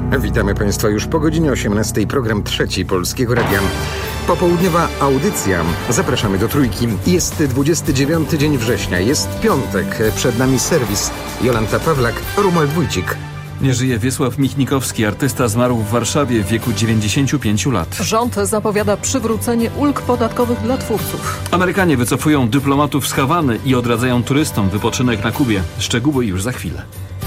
Witamy Państwa już po godzinie 18. Program Trzeci Polskiego Radia. Popołudniowa audycja. Zapraszamy do Trójki. Jest 29 dzień września. Jest piątek. Przed nami serwis. Jolanta Pawlak, Romuald Wójcik. Nie żyje Wiesław Michnikowski. Artysta zmarł w Warszawie w wieku 95 lat. Rząd zapowiada przywrócenie ulg podatkowych dla twórców. Amerykanie wycofują dyplomatów z Hawany i odradzają turystom wypoczynek na Kubie. Szczegóły już za chwilę.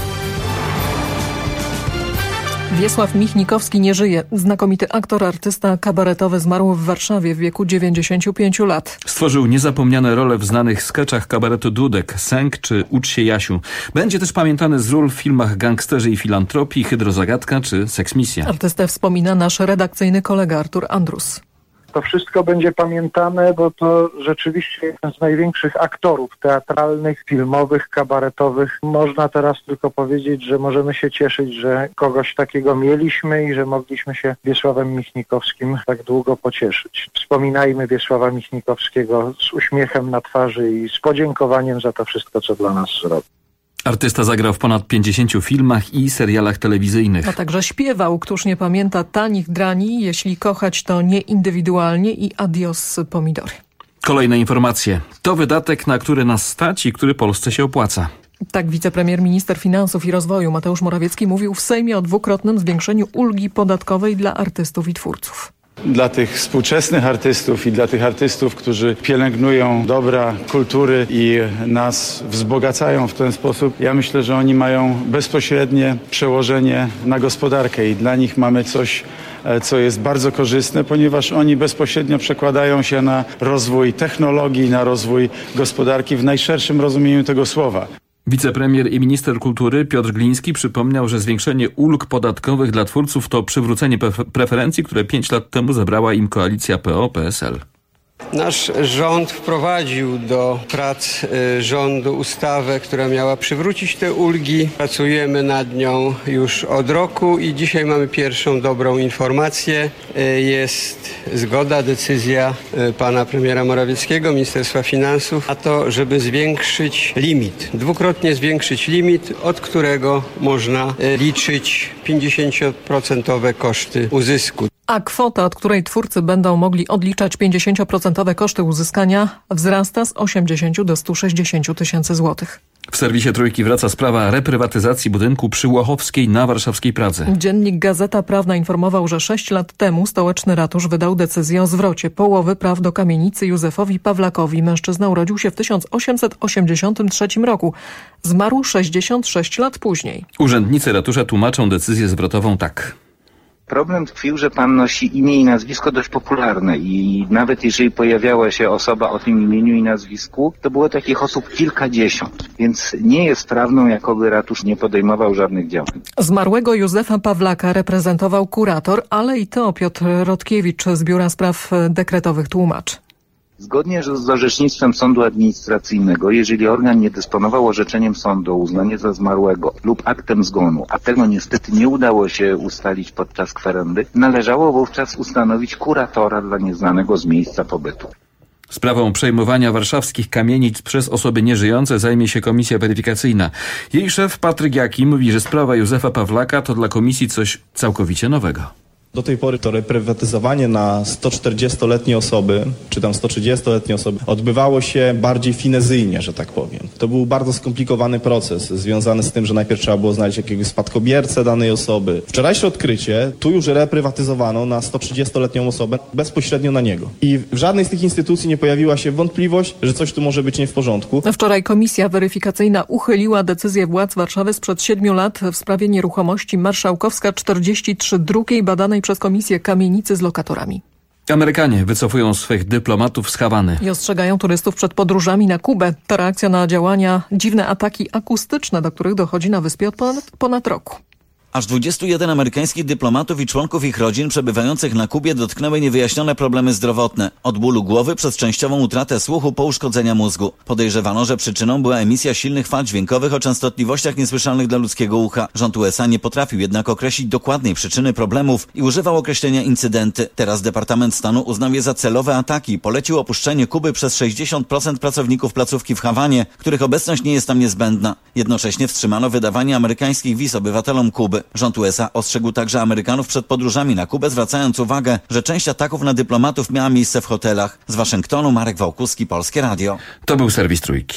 Wiesław Michnikowski nie żyje. Znakomity aktor, artysta kabaretowy zmarł w Warszawie w wieku 95 lat. Stworzył niezapomniane role w znanych skeczach kabaretu Dudek, Sęk czy Ucz się Jasiu. Będzie też pamiętany z ról w filmach Gangsterzy i Filantropii, Hydrozagadka czy Seksmisja. Artystę wspomina nasz redakcyjny kolega Artur Andrus. To wszystko będzie pamiętane, bo to rzeczywiście jeden z największych aktorów teatralnych, filmowych, kabaretowych. Można teraz tylko powiedzieć, że możemy się cieszyć, że kogoś takiego mieliśmy i że mogliśmy się Wiesławem Michnikowskim tak długo pocieszyć. Wspominajmy Wiesława Michnikowskiego z uśmiechem na twarzy i z podziękowaniem za to wszystko, co dla nas zrobił. Artysta zagrał w ponad 50 filmach i serialach telewizyjnych. A także śpiewał, któż nie pamięta Tanich drani, jeśli kochać to nie indywidualnie i Adios pomidory. Kolejne informacje. To wydatek, na który nas stać i który Polsce się opłaca. Tak wicepremier, minister finansów i rozwoju Mateusz Morawiecki mówił w Sejmie o dwukrotnym zwiększeniu ulgi podatkowej dla artystów i twórców. Dla tych współczesnych artystów i dla tych artystów, którzy pielęgnują dobra kultury i nas wzbogacają w ten sposób, ja myślę, że oni mają bezpośrednie przełożenie na gospodarkę i dla nich mamy coś, co jest bardzo korzystne, ponieważ oni bezpośrednio przekładają się na rozwój technologii, na rozwój gospodarki w najszerszym rozumieniu tego słowa. Wicepremier i minister kultury Piotr Gliński przypomniał, że zwiększenie ulg podatkowych dla twórców to przywrócenie preferencji, które 5 lat temu zabrała im koalicja PO-PSL. Nasz rząd wprowadził do prac rządu ustawę, która miała przywrócić te ulgi. Pracujemy nad nią już od roku i dzisiaj mamy pierwszą dobrą informację. Jest zgoda, decyzja pana premiera Morawieckiego, Ministerstwa Finansów, na to, żeby zwiększyć limit, dwukrotnie zwiększyć limit, od którego można liczyć 50% koszty uzysku. A kwota, od której twórcy będą mogli odliczać 50% koszty uzyskania, wzrasta z 80 do 160 tysięcy złotych. W serwisie Trójki wraca sprawa reprywatyzacji budynku przy Łochowskiej na warszawskiej Pradze. Dziennik Gazeta Prawna informował, że 6 lat temu stołeczny ratusz wydał decyzję o zwrocie połowy praw do kamienicy Józefowi Pawlakowi. Mężczyzna urodził się w 1883 roku. Zmarł 66 lat później. Urzędnicy ratusza tłumaczą decyzję zwrotową tak. Problem tkwił, że pan nosi imię i nazwisko dość popularne i nawet jeżeli pojawiała się osoba o tym imieniu i nazwisku, to było takich osób kilkadziesiąt, więc nie jest prawdą, jakoby ratusz nie podejmował żadnych działań. Zmarłego Józefa Pawlaka reprezentował kurator, ale i to Piotr Rodkiewicz z Biura Spraw Dekretowych tłumaczy. Zgodnie z orzecznictwem sądu administracyjnego, jeżeli organ nie dysponował orzeczeniem sądu o uznanie za zmarłego lub aktem zgonu, a tego niestety nie udało się ustalić podczas kwerendy, należało wówczas ustanowić kuratora dla nieznanego z miejsca pobytu. Sprawą przejmowania warszawskich kamienic przez osoby nieżyjące zajmie się komisja weryfikacyjna. Jej szef Patryk Jaki mówi, że sprawa Józefa Pawlaka to dla komisji coś całkowicie nowego. Do tej pory to reprywatyzowanie na 140-letnie osoby, czy tam 130-letnie osoby, odbywało się bardziej finezyjnie, że tak powiem. To był bardzo skomplikowany proces, związany z tym, że najpierw trzeba było znaleźć jakiegoś spadkobiercę danej osoby. Wczorajsze odkrycie, tu już reprywatyzowano na 130-letnią osobę bezpośrednio na niego. I w żadnej z tych instytucji nie pojawiła się wątpliwość, że coś tu może być nie w porządku. Wczoraj komisja weryfikacyjna uchyliła decyzję władz Warszawy sprzed 7 lat w sprawie nieruchomości Marszałkowska 43 drugiej badanej przez komisję kamienicy z lokatorami. Amerykanie wycofują swych dyplomatów z Hawany. I ostrzegają turystów przed podróżami na Kubę. To reakcja na działania, dziwne ataki akustyczne, do których dochodzi na wyspie od ponad roku. Aż 21 amerykańskich dyplomatów i członków ich rodzin przebywających na Kubie dotknęły niewyjaśnione problemy zdrowotne. Od bólu głowy przez częściową utratę słuchu po uszkodzenia mózgu. Podejrzewano, że przyczyną była emisja silnych fal dźwiękowych o częstotliwościach niesłyszalnych dla ludzkiego ucha. Rząd USA nie potrafił jednak określić dokładnej przyczyny problemów i używał określenia incydenty. Teraz Departament Stanu uznał je za celowe ataki i polecił opuszczenie Kuby przez 60% pracowników placówki w Hawanie, których obecność nie jest tam niezbędna. Jednocześnie wstrzymano wydawanie amerykańskich wiz obywatelom Kuby. Rząd USA ostrzegł także Amerykanów przed podróżami na Kubę, zwracając uwagę, że część ataków na dyplomatów miała miejsce w hotelach. Z Waszyngtonu Marek Wałkuski, Polskie Radio. To był serwis Trójki.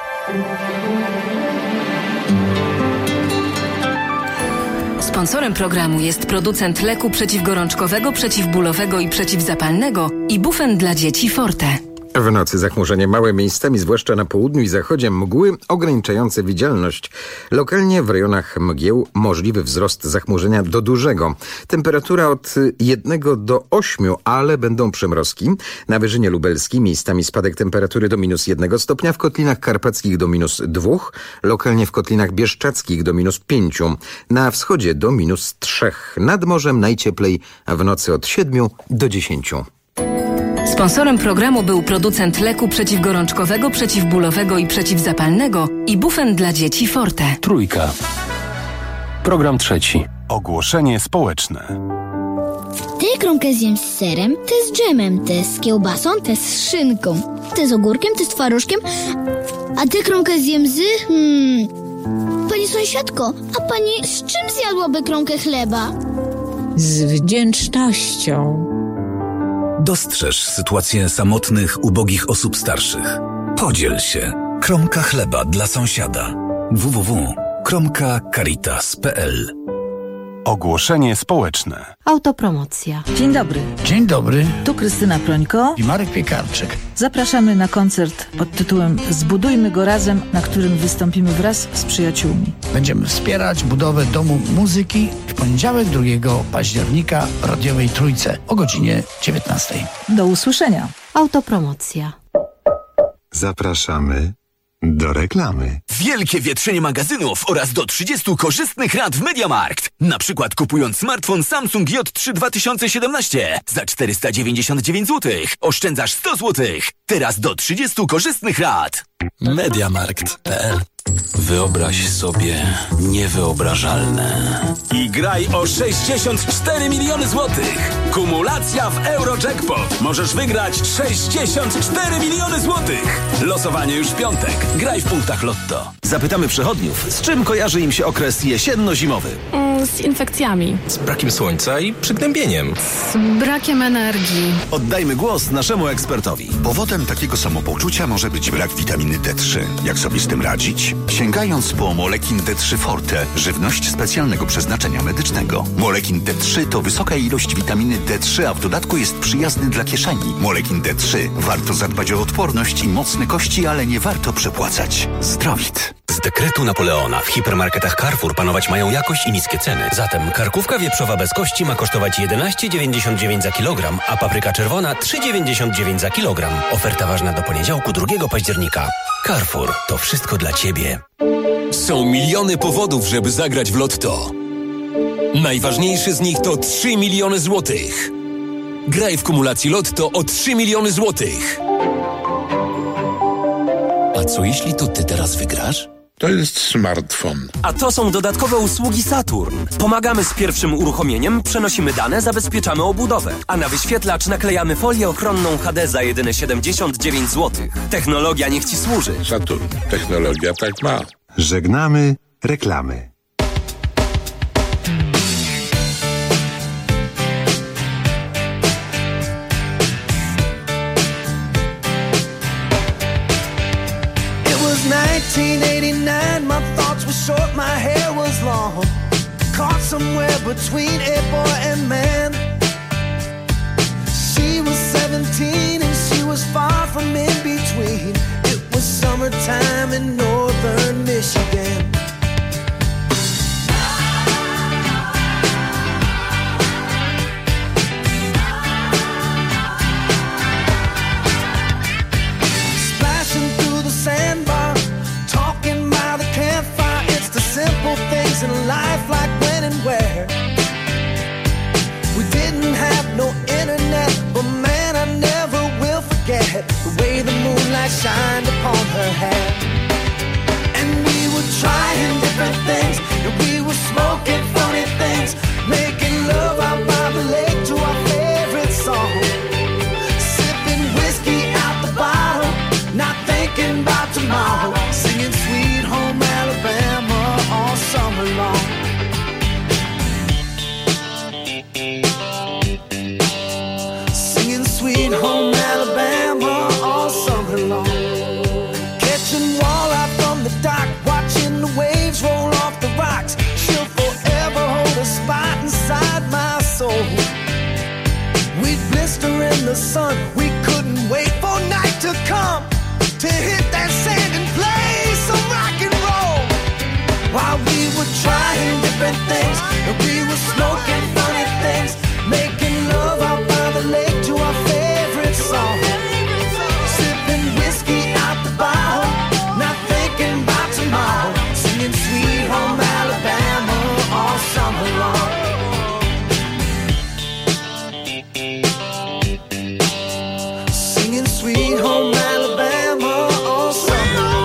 Sponsorem programu jest producent leku przeciwgorączkowego, przeciwbólowego i przeciwzapalnego Ibufen dla dzieci Forte. W nocy zachmurzenie małe, miejscami zwłaszcza na południu i zachodzie mgły ograniczające widzialność. Lokalnie w rejonach mgieł możliwy wzrost zachmurzenia do dużego. Temperatura od 1 do 8, ale będą przymrozki. Na Wyżynie Lubelskiej miejscami spadek temperatury do -1 stopnia, w Kotlinach Karpackich do -2, lokalnie w Kotlinach Bieszczadzkich do -5, na wschodzie do -3. Nad morzem najcieplej, a w nocy od 7 do 10. Sponsorem programu był producent leku przeciwgorączkowego, przeciwbólowego i przeciwzapalnego Ibufen dla dzieci Forte. Trójka. Program trzeci. Ogłoszenie społeczne. Tę kromkę zjem z serem, tę z dżemem, tę z kiełbasą, tę z szynką, tę z ogórkiem, tę z twarożkiem, a tę kromkę zjem z... Pani sąsiadko, a pani z czym zjadłaby kromkę chleba? Z wdzięcznością. Dostrzeż sytuację samotnych, ubogich osób starszych. Podziel się. Kromka chleba dla sąsiada. www.kromkacaritas.pl. Ogłoszenie społeczne. Autopromocja. Dzień dobry. Dzień dobry. Tu Krystyna Prońko i Marek Piekarczyk. Zapraszamy na koncert pod tytułem Zbudujmy go razem, na którym wystąpimy wraz z przyjaciółmi. Będziemy wspierać budowę Domu Muzyki w poniedziałek 2 października w radiowej Trójce o godzinie 19. Do usłyszenia. Autopromocja. Zapraszamy do reklamy. Wielkie wietrzenie magazynów oraz do 30 korzystnych rat w MediaMarkt. Na przykład kupując smartfon Samsung J3 2017 za 499 zł. Oszczędzasz 100 zł. Teraz do 30 korzystnych rat. MediaMarkt.pl. Wyobraź sobie niewyobrażalne. I graj o 64 miliony złotych. Kumulacja w Eurojackpot. Możesz wygrać 64 miliony złotych. Losowanie już w piątek. Graj w punktach Lotto. Zapytamy przechodniów, z czym kojarzy im się okres jesienno-zimowy. Z infekcjami. Z brakiem słońca i przygnębieniem. Z brakiem energii. Oddajmy głos naszemu ekspertowi. Powodem takiego samopoczucia może być brak witaminy D3. Jak sobie z tym radzić? Sięgając po Molekin D3 Forte, żywność specjalnego przeznaczenia medycznego. Molekin D3 to wysoka ilość witaminy D3, a w dodatku jest przyjazny dla kieszeni. Molekin D3. Warto zadbać o odporność i mocne kości, ale nie warto przepłacać. Zdrowit. Z dekretu Napoleona w hipermarketach Carrefour panować mają jakość i niskie ceny. Zatem karkówka wieprzowa bez kości ma kosztować 11,99 za kilogram, a papryka czerwona 3,99 za kilogram. Oferta ważna do poniedziałku 2 października. Carrefour. To wszystko dla Ciebie. Są miliony powodów, żeby zagrać w Lotto. Najważniejszy z nich to 3 miliony złotych. Graj w kumulacji Lotto o 3 miliony złotych. A co jeśli to Ty teraz wygrasz? To jest smartfon. A to są dodatkowe usługi Saturn. Pomagamy z pierwszym uruchomieniem, przenosimy dane, zabezpieczamy obudowę. A na wyświetlacz naklejamy folię ochronną HD za jedyne 79 zł. Technologia niech Ci służy. Saturn. Technologia tak ma. Żegnamy reklamy. It was 1989, my thoughts were short, my hair was long. Caught somewhere between a boy and man. She was 17 and she was far from in between. It was summertime in northern Michigan. Splashing through the sandbar, talking by the campfire. It's the simple things in life, like when and where. We didn't have no internet, but man, I never will forget the way the moonlight shined upon her hair. And we were trying different things, and we were smoking funny things, making love out by the lake to our favorite song. Sipping whiskey out the bottle, not thinking about tomorrow, singing Sweet Home Alabama all summer long. the sun. We couldn't wait for night to come to hit that sand and play some rock and roll. While we were trying different things, and we were smoking funny things, making love out by the lake to our favorite song. Sipping whiskey out the bottle, not thinking about tomorrow, singing Sweet Home Alabama all summer long. Singing Sweet Home Alabama all summer long.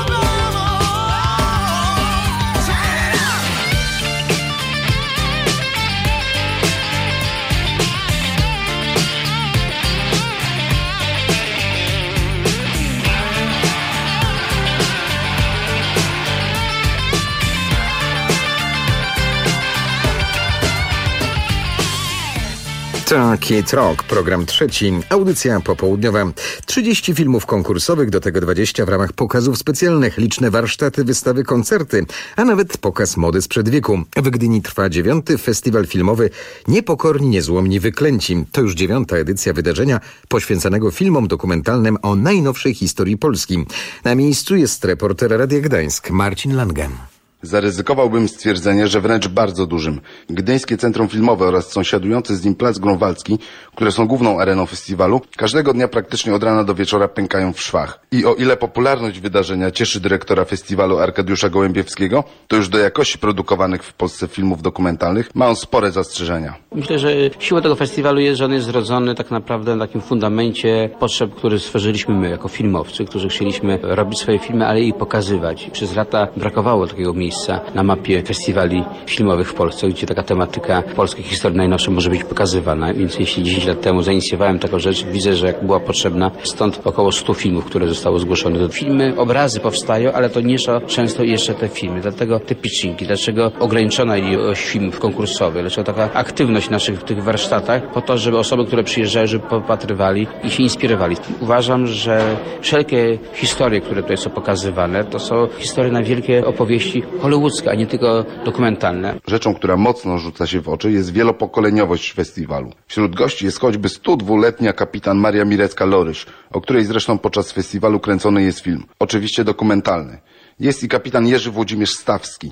Kid Rock, program trzeci, audycja popołudniowa. 30 filmów konkursowych, do tego 20 w ramach pokazów specjalnych, liczne warsztaty, wystawy, koncerty, a nawet pokaz mody sprzed wieku. W Gdyni trwa 9. festiwal filmowy Niepokorni, Niezłomni, Wyklęci. To już 9. edycja wydarzenia poświęconego filmom dokumentalnym o najnowszej historii Polski. Na miejscu jest reporter Radia Gdańsk Marcin Langen. Zaryzykowałbym stwierdzenie, że wręcz bardzo dużym. Gdyńskie Centrum Filmowe oraz sąsiadujący z nim Plac Grunwaldzki, które są główną areną festiwalu, każdego dnia praktycznie od rana do wieczora pękają w szwach. I o ile popularność wydarzenia cieszy dyrektora festiwalu Arkadiusza Gołębiewskiego, to już do jakości produkowanych w Polsce filmów dokumentalnych ma on spore zastrzeżenia. Myślę, że siła tego festiwalu jest, że on jest zrodzony tak naprawdę na takim fundamencie potrzeb, które stworzyliśmy my jako filmowcy, którzy chcieliśmy robić swoje filmy, ale i pokazywać. Przez lata brakowało takiego miejsca na mapie festiwali filmowych w Polsce, gdzie taka tematyka polskiej historii najnowszej może być pokazywana. Więc jeśli 10 lat temu zainicjowałem taką rzecz, widzę, że jak była potrzebna, stąd około 100 filmów, które zostały zgłoszone. Filmy, obrazy powstają, ale to nie są często jeszcze te filmy. Dlatego te pitchingi, dlaczego ograniczona ilość filmów konkursowych, dlaczego taka aktywność naszych w tych warsztatach, po to, żeby osoby, które przyjeżdżają, żeby popatrywali i się inspirowali. Uważam, że wszelkie historie, które tutaj są pokazywane, to są historie na wielkie opowieści hollywoodzkie, a nie tylko dokumentalne. Rzeczą, która mocno rzuca się w oczy, jest wielopokoleniowość festiwalu. Wśród gości jest choćby 102-letnia kapitan Maria Mirecka-Lorysz, o której zresztą podczas festiwalu kręcony jest film. Oczywiście dokumentalny. Jest i kapitan Jerzy Włodzimierz Stawski,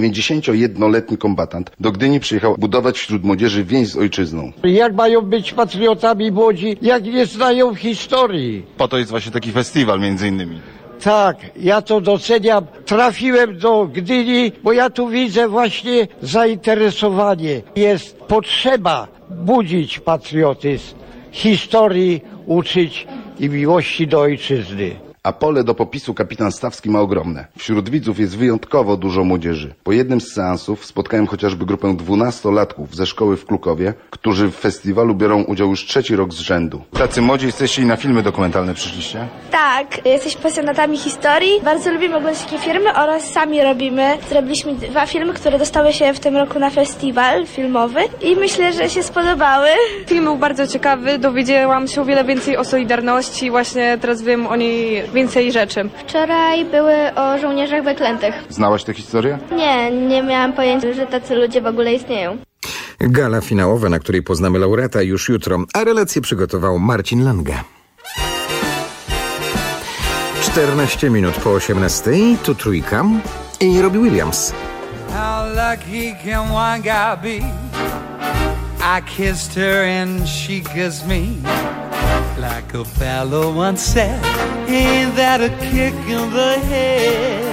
91-letni kombatant. Do Gdyni przyjechał budować wśród młodzieży więź z ojczyzną. Jak mają być patriotami młodzi, jak nie znają historii? Po to jest właśnie taki festiwal między innymi. Tak, ja to doceniam. Trafiłem do Gdyni, bo ja tu widzę właśnie zainteresowanie. Jest potrzeba budzić patriotyzm, historii uczyć i miłości do ojczyzny. A pole do popisu kapitan Stawski ma ogromne. Wśród widzów jest wyjątkowo dużo młodzieży. Po jednym z seansów spotkałem chociażby grupę 12-latków ze szkoły w Klukowie, którzy w festiwalu biorą udział już 3. rok z rzędu. Tacy młodzi jesteście i na filmy dokumentalne przyszliście? Tak, jesteśmy pasjonatami historii. Bardzo lubimy oglądać takie filmy oraz sami robimy. Zrobiliśmy 2 filmy, które dostały się w tym roku na festiwal filmowy i myślę, że się spodobały. Film był bardzo ciekawy, dowiedziałam się o wiele więcej o Solidarności, właśnie teraz wiem o niej więcej rzeczy. Wczoraj były o żołnierzach wyklętych. Znałaś tę historię? Nie miałam pojęcia, że tacy ludzie w ogóle istnieją. Gala finałowa, na której poznamy laureata już jutro, a relację przygotował Marcin Lange. 14 minut po 18, tu Trójka i Robbie Williams. How lucky can one guy be? I kissed her and she kissed me. Like a fellow once said, ain't that a kick in the head?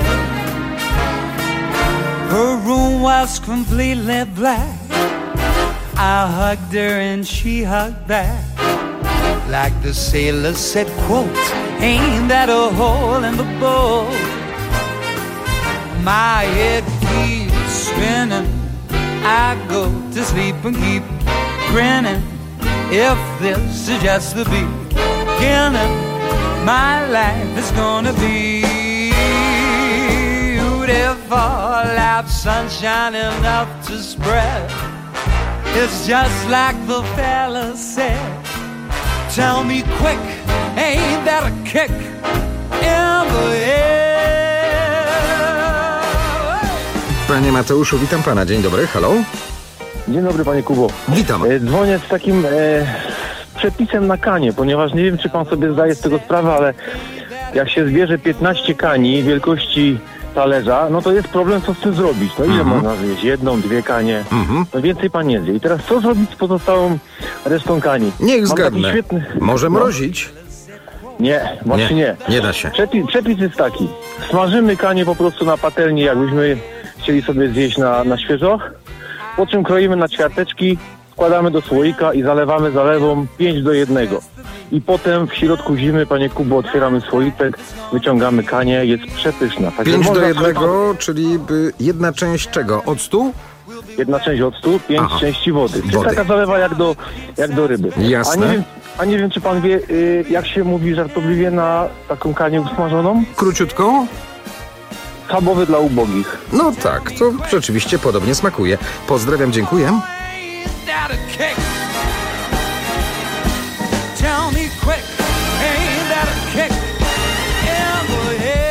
Her room was completely black. I hugged her and she hugged back. Like the sailor said, quote, ain't that a hole in the boat? My head keeps spinning. I go to sleep and keep grinning. If this is just the beginning, my life is gonna be beautiful. Have sunshine enough to spread. It's just like the fella said. Tell me quick, ain't that a kick in the head? Panie Mateuszu, witam pana. Dzień dobry, halo. Dzień dobry, panie Kubo. Witam. Dzwonię z takim przepisem na kanie, ponieważ nie wiem, czy pan sobie zdaje z tego sprawę, ale jak się zbierze 15 kani wielkości talerza, no to jest problem, co z tym zrobić. No ile można zjeść? 1, 2 kanie? No więcej pan nie zje. I teraz co zrobić z pozostałą resztą kani? Niech zgadnę. Może mrozić? Nie, właśnie nie. Nie da się. Przepis jest taki. Smażymy kanie po prostu na patelni, jakbyśmy chcieli sobie zjeść na świeżo. Po czym kroimy na ćwiarteczki, wkładamy do słoika i zalewamy zalewą 5:1. I potem w środku zimy, panie Kubo, otwieramy słoiczek, wyciągamy kanię, jest przepyszna. 5:1, czyli jedna część czego? Octu? Jedna część octu, 5 części wody. Czyli taka zalewa jak do ryby. Jasne. A nie wiem, czy pan wie, jak się mówi żartobliwie na taką kanię usmażoną? Króciutką? Schabowy dla ubogich. No tak, to rzeczywiście podobnie smakuje. Pozdrawiam, dziękuję. Tell me quick, ain't that a kick in the head?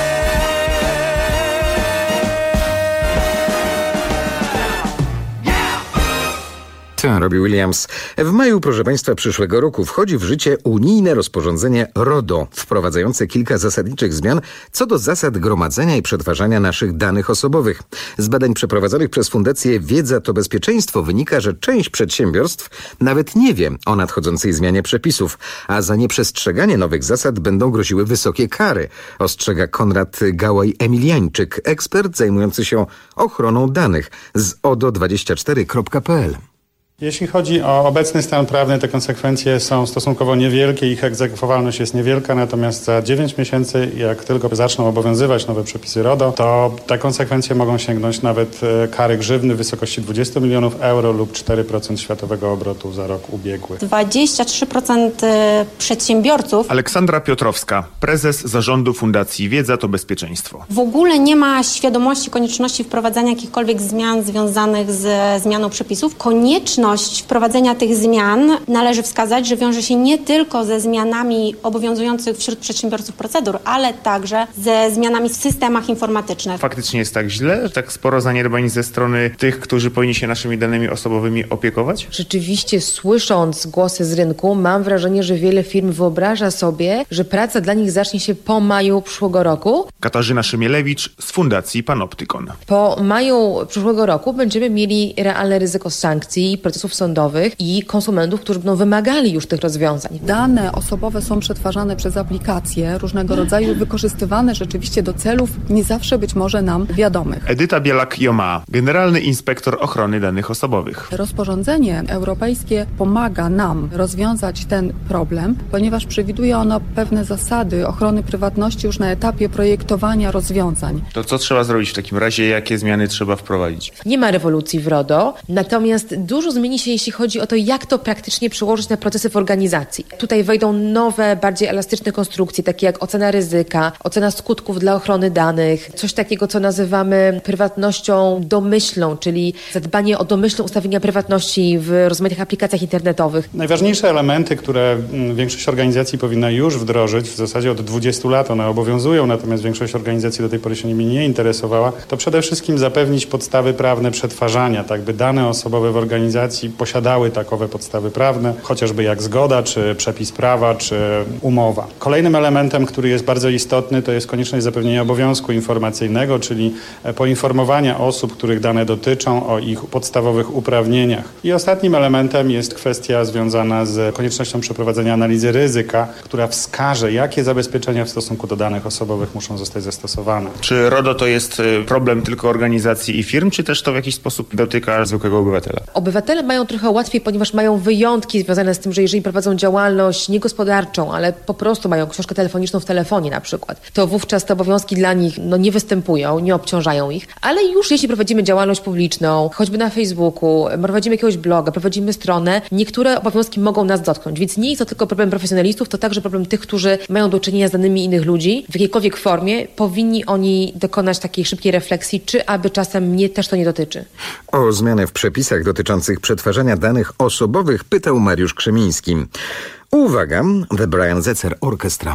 To robi Williams. W maju, proszę państwa, przyszłego roku wchodzi w życie unijne rozporządzenie RODO, wprowadzające kilka zasadniczych zmian co do zasad gromadzenia i przetwarzania naszych danych osobowych. Z badań przeprowadzonych przez Fundację Wiedza to Bezpieczeństwo wynika, że część przedsiębiorstw nawet nie wie o nadchodzącej zmianie przepisów, a za nieprzestrzeganie nowych zasad będą groziły wysokie kary, ostrzega Konrad Gałaj-Emiliańczyk, ekspert zajmujący się ochroną danych z odo24.pl. Jeśli chodzi o obecny stan prawny, te konsekwencje są stosunkowo niewielkie, ich egzekwowalność jest niewielka, natomiast za 9 miesięcy, jak tylko zaczną obowiązywać nowe przepisy RODO, to te konsekwencje mogą sięgnąć nawet kary grzywny w wysokości 20 milionów euro lub 4% światowego obrotu za rok ubiegły. 23% przedsiębiorców. Aleksandra Piotrowska, prezes zarządu Fundacji Wiedza to Bezpieczeństwo. W ogóle nie ma świadomości konieczności wprowadzania jakichkolwiek zmian związanych ze zmianą przepisów. Konieczność wprowadzenia tych zmian należy wskazać, że wiąże się nie tylko ze zmianami obowiązujących wśród przedsiębiorców procedur, ale także ze zmianami w systemach informatycznych. Faktycznie jest tak źle, tak sporo zaniedbań ze strony tych, którzy powinni się naszymi danymi osobowymi opiekować? Rzeczywiście, słysząc głosy z rynku, mam wrażenie, że wiele firm wyobraża sobie, że praca dla nich zacznie się po maju przyszłego roku. Katarzyna Szymielewicz z Fundacji Panoptykon. Po maju przyszłego roku będziemy mieli realne ryzyko sankcji, procesów sądowych i konsumentów, którzy będą wymagali już tych rozwiązań. Dane osobowe są przetwarzane przez aplikacje różnego rodzaju, wykorzystywane rzeczywiście do celów nie zawsze być może nam wiadomych. Edyta Bielak-Joma, generalny inspektor ochrony danych osobowych. Rozporządzenie europejskie pomaga nam rozwiązać ten problem, ponieważ przewiduje ono pewne zasady ochrony prywatności już na etapie projektowania rozwiązań. To co trzeba zrobić w takim razie? Jakie zmiany trzeba wprowadzić? Nie ma rewolucji w RODO, natomiast dużo zmieni się, jeśli chodzi o to, jak to praktycznie przełożyć na procesy w organizacji. Tutaj wejdą nowe, bardziej elastyczne konstrukcje, takie jak ocena ryzyka, ocena skutków dla ochrony danych, coś takiego, co nazywamy prywatnością domyślną, czyli zadbanie o domyślne ustawienia prywatności w rozmaitych aplikacjach internetowych. Najważniejsze elementy, które większość organizacji powinna już wdrożyć, w zasadzie od 20 lat one obowiązują, natomiast większość organizacji do tej pory się nimi nie interesowała, to przede wszystkim zapewnić podstawy prawne przetwarzania, tak by dane osobowe w organizacji posiadały takowe podstawy prawne, chociażby jak zgoda, czy przepis prawa, czy umowa. Kolejnym elementem, który jest bardzo istotny, to jest konieczność zapewnienia obowiązku informacyjnego, czyli poinformowania osób, których dane dotyczą, o ich podstawowych uprawnieniach. I ostatnim elementem jest kwestia związana z koniecznością przeprowadzenia analizy ryzyka, która wskaże, jakie zabezpieczenia w stosunku do danych osobowych muszą zostać zastosowane. Czy RODO to jest problem tylko organizacji i firm, czy też to w jakiś sposób dotyka zwykłego obywatela? Obywatele mają trochę łatwiej, ponieważ mają wyjątki związane z tym, że jeżeli prowadzą działalność niegospodarczą, ale po prostu mają książkę telefoniczną w telefonie na przykład, to wówczas te obowiązki dla nich nie występują, nie obciążają ich. Ale już jeśli prowadzimy działalność publiczną, choćby na Facebooku, prowadzimy jakiegoś bloga, prowadzimy stronę, niektóre obowiązki mogą nas dotknąć. Więc nie jest to tylko problem profesjonalistów, to także problem tych, którzy mają do czynienia z danymi innych ludzi. W jakiejkolwiek formie powinni oni dokonać takiej szybkiej refleksji, czy aby czasem mnie też to nie dotyczy. O zmianę w przepisach dotyczących przetwarzania danych osobowych pytał Mariusz Krzemiński. Uwaga, The Brian Setzer Orchestra.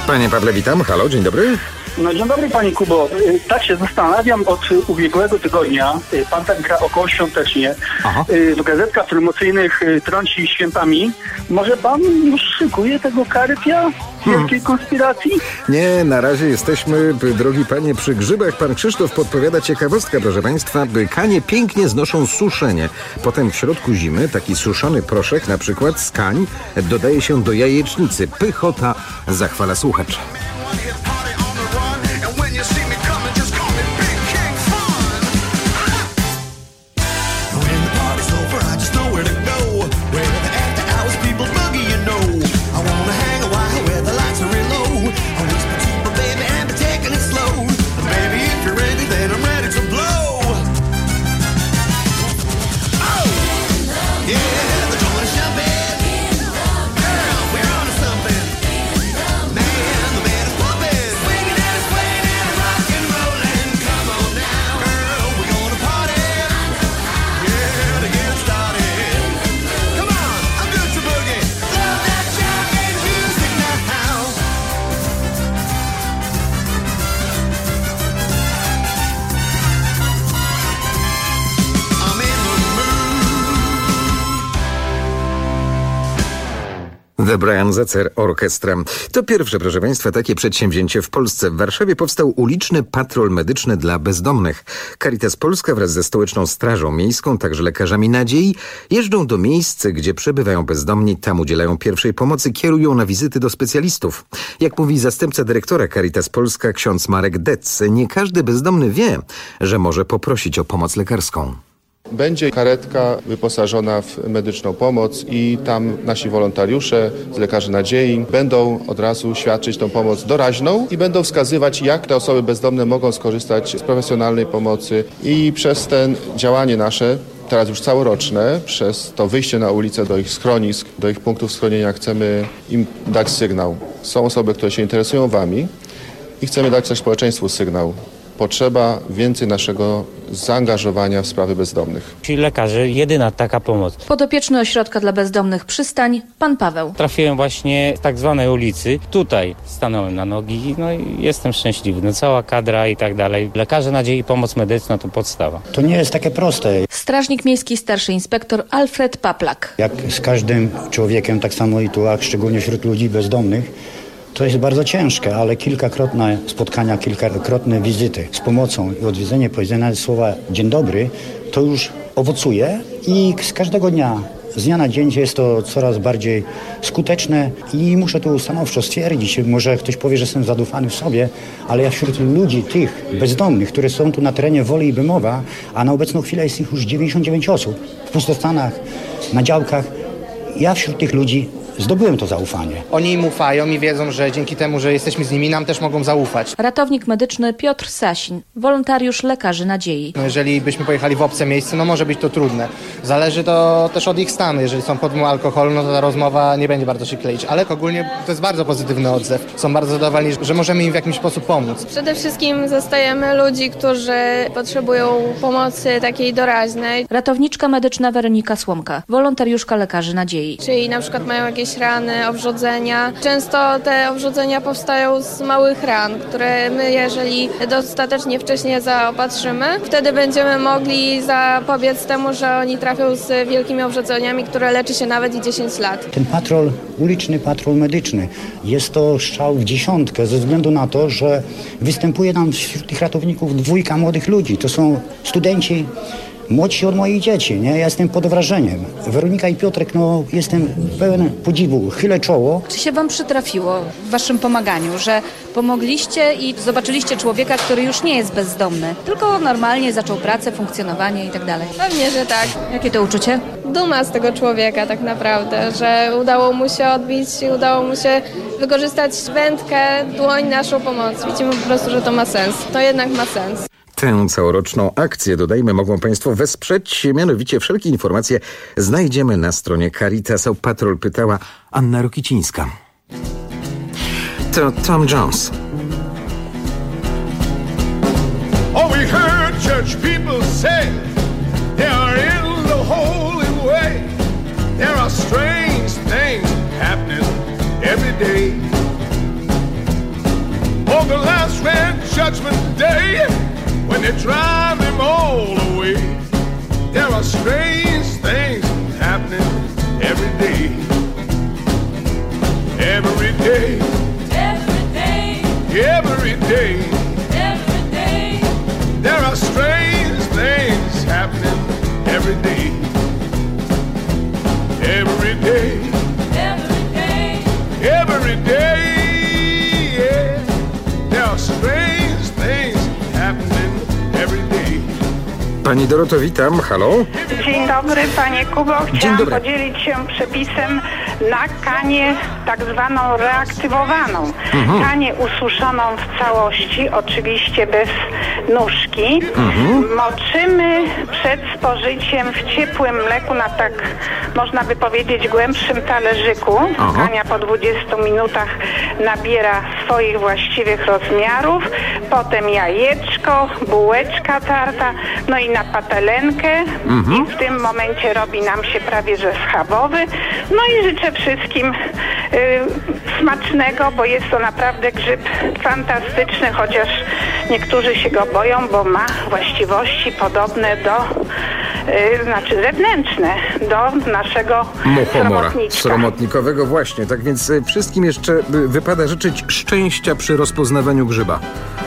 Panie Pawle, witam. Halo, dzień dobry. No dzień dobry Pani Kubo. Tak się zastanawiam od ubiegłego tygodnia. Pan tak gra około świątecznie. W gazetkach promocyjnych trąci świętami. Może Pan już szykuje tego karypia wielkiej konspiracji? Nie, na razie jesteśmy, drogi panie, przy grzybach. Pan Krzysztof podpowiada ciekawostkę, proszę państwa. Kanie pięknie znoszą suszenie. Potem w środku zimy taki suszony proszek, na przykład z kań, dodaje się do jajecznicy. Pychota zachwala słuchaczy. The Brian Setzer Orchestra. To pierwsze, proszę państwa, takie przedsięwzięcie w Polsce. W Warszawie powstał uliczny patrol medyczny dla bezdomnych. Caritas Polska wraz ze Stołeczną Strażą Miejską, także lekarzami nadziei, jeżdżą do miejsc, gdzie przebywają bezdomni, tam udzielają pierwszej pomocy, kierują na wizyty do specjalistów. Jak mówi zastępca dyrektora Caritas Polska, ksiądz Marek Dec, nie każdy bezdomny wie, że może poprosić o pomoc lekarską. Będzie karetka wyposażona w medyczną pomoc i tam nasi wolontariusze z Lekarzy Nadziei będą od razu świadczyć tą pomoc doraźną i będą wskazywać, jak te osoby bezdomne mogą skorzystać z profesjonalnej pomocy. I przez ten działanie nasze, teraz już całoroczne, przez to wyjście na ulicę do ich schronisk, do ich punktów schronienia, chcemy im dać sygnał. Są osoby, które się interesują wami i chcemy dać też społeczeństwu sygnał. Potrzeba więcej naszego zaangażowania w sprawy bezdomnych. Ci lekarze, jedyna taka pomoc. Podopieczny Ośrodka dla Bezdomnych Przystań, pan Paweł. Trafiłem właśnie z tak zwanej ulicy. Tutaj stanąłem na nogi, no i jestem szczęśliwy. No, cała kadra i tak dalej. Lekarze nadziei, pomoc medyczna to podstawa. To nie jest takie proste. Strażnik miejski, starszy inspektor Alfred Paplak. Jak z każdym człowiekiem, tak samo i tu, a szczególnie wśród ludzi bezdomnych, to jest bardzo ciężkie, ale kilkakrotne spotkania, kilkakrotne wizyty z pomocą i odwiedzenie, powiedzenie słowa dzień dobry, to już owocuje i z każdego dnia, z dnia na dzień jest to coraz bardziej skuteczne i muszę tu stanowczo stwierdzić, może ktoś powie, że jestem zadufany w sobie, ale ja wśród ludzi tych bezdomnych, które są tu na terenie Woli i Bemowa, a na obecną chwilę jest ich już 99 osób w pustostanach, na działkach, ja wśród tych ludzi zdobyłem to zaufanie. Oni im ufają i wiedzą, że dzięki temu, że jesteśmy z nimi, nam też mogą zaufać. Ratownik medyczny Piotr Sasin, wolontariusz Lekarzy Nadziei. No jeżeli byśmy pojechali w obce miejsce, no może być to trudne. Zależy to też od ich stanu. Jeżeli są pod wpływem alkoholu, no to ta rozmowa nie będzie bardzo się kleić. Ale ogólnie to jest bardzo pozytywny odzew. Są bardzo zadowoleni, że możemy im w jakimś sposób pomóc. Przede wszystkim zostajemy ludzi, którzy potrzebują pomocy takiej doraźnej. Ratowniczka medyczna Weronika Słomka, wolontariuszka Lekarzy Nadziei. Czyli na przykład mają jakieś rany, obwodzenia. Często te obwodzenia powstają z małych ran, które my, jeżeli dostatecznie wcześnie zaopatrzymy, wtedy będziemy mogli zapobiec temu, że oni trafią z wielkimi obwodzeniami, które leczy się nawet i 10 lat. Ten patrol, uliczny patrol medyczny, jest to strzał w dziesiątkę ze względu na to, że występuje nam wśród tych ratowników dwójka młodych ludzi. To są studenci, młodsi od moich dzieci, nie? Ja jestem pod wrażeniem. Weronika i Piotrek, no jestem pełen podziwu, chylę czoło. Czy się wam przytrafiło w waszym pomaganiu, że pomogliście i zobaczyliście człowieka, który już nie jest bezdomny, tylko normalnie zaczął pracę, funkcjonowanie i tak dalej? Pewnie, że tak. Jakie to uczucie? Duma z tego człowieka tak naprawdę, że udało mu się odbić, udało mu się wykorzystać wędkę, dłoń, naszą pomoc. Widzimy po prostu, że to ma sens. To jednak ma sens. Tę całoroczną akcję, dodajmy, mogą państwo wesprzeć, mianowicie wszelkie informacje znajdziemy na stronie Caritas. O patrol pytała Anna Rokicińska. To Tom Jones. Oh, we heard church people say they are in the holy way. There are strange things happening every day. judgment day, when they drive him all away. There are strange things happening every day. Every day. Every day. Every day. Every day. There are strange things happening every day. Every day. Every day. Every day. Yeah. There are strange things happening every day. Pani Doroto, witam. Halo? Dzień dobry, panie Kubo. Chciałam podzielić się przepisem na kanię tak zwaną reaktywowaną. Kanię ususzoną w całości, oczywiście bez nóżki. Moczymy przed spożyciem w ciepłym mleku na tak, można by powiedzieć, głębszym talerzyku. Kania po 20 minutach nabiera swoich właściwych rozmiarów. Potem jajeczko, bułeczka tarta, no i na patelenkę. I w tym momencie robi nam się prawie że schabowy. No i życzę wszystkim smacznego, bo jest to naprawdę grzyb fantastyczny, chociaż niektórzy się go boją, bo ma właściwości podobne do, zewnętrzne do naszego muchomora sromotnikowego. Właśnie, tak więc wszystkim jeszcze wypada życzyć szczęścia przy rozpoznawaniu grzyba.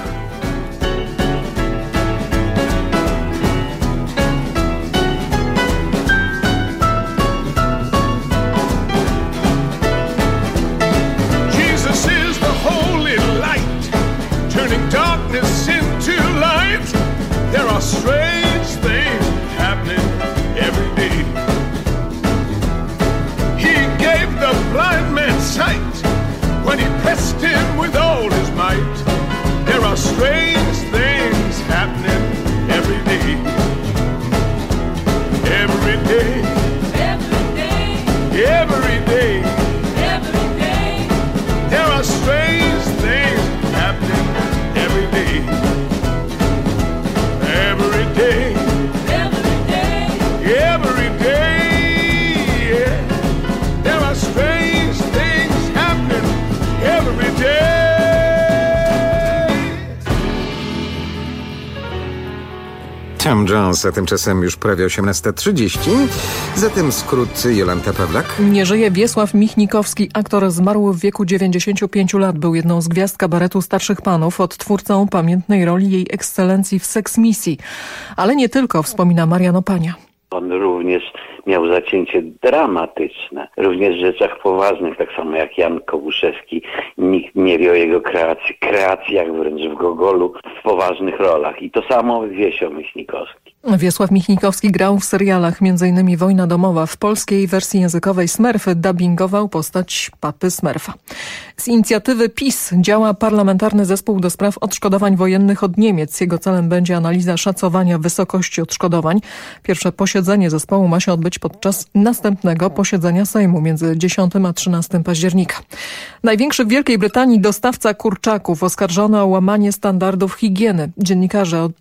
Tom Jones, a tymczasem już prawie 18:30. Zatem skrót Jolanta Pawlak. Nie żyje Wiesław Michnikowski. Aktor zmarł w wieku 95 lat. Był jedną z gwiazd kabaretu Starszych Panów, odtwórcą pamiętnej roli jej ekscelencji w Seksmisji. Ale nie tylko, wspomina Marian Opania. On również miał zacięcie dramatyczne, również w rzeczach poważnych, tak samo jak Jan Kobuszewski. Nikt nie wie o jego kreacjach wręcz w Gogolu, w poważnych rolach. I to samo Wiesio Michnikowski. Wiesław Michnikowski grał w serialach, m.in. Wojna domowa. W polskiej wersji językowej Smurfy dubbingował postać Papy Smurfa. Z inicjatywy PiS działa Parlamentarny Zespół do Spraw Odszkodowań Wojennych od Niemiec. Jego celem będzie analiza szacowania wysokości odszkodowań. Pierwsze posiedzenie zespołu ma się odbyć podczas następnego posiedzenia Sejmu między 10 a 13 października. Największy w Wielkiej Brytanii dostawca kurczaków oskarżony o łamanie standardów higieny. Dziennikarze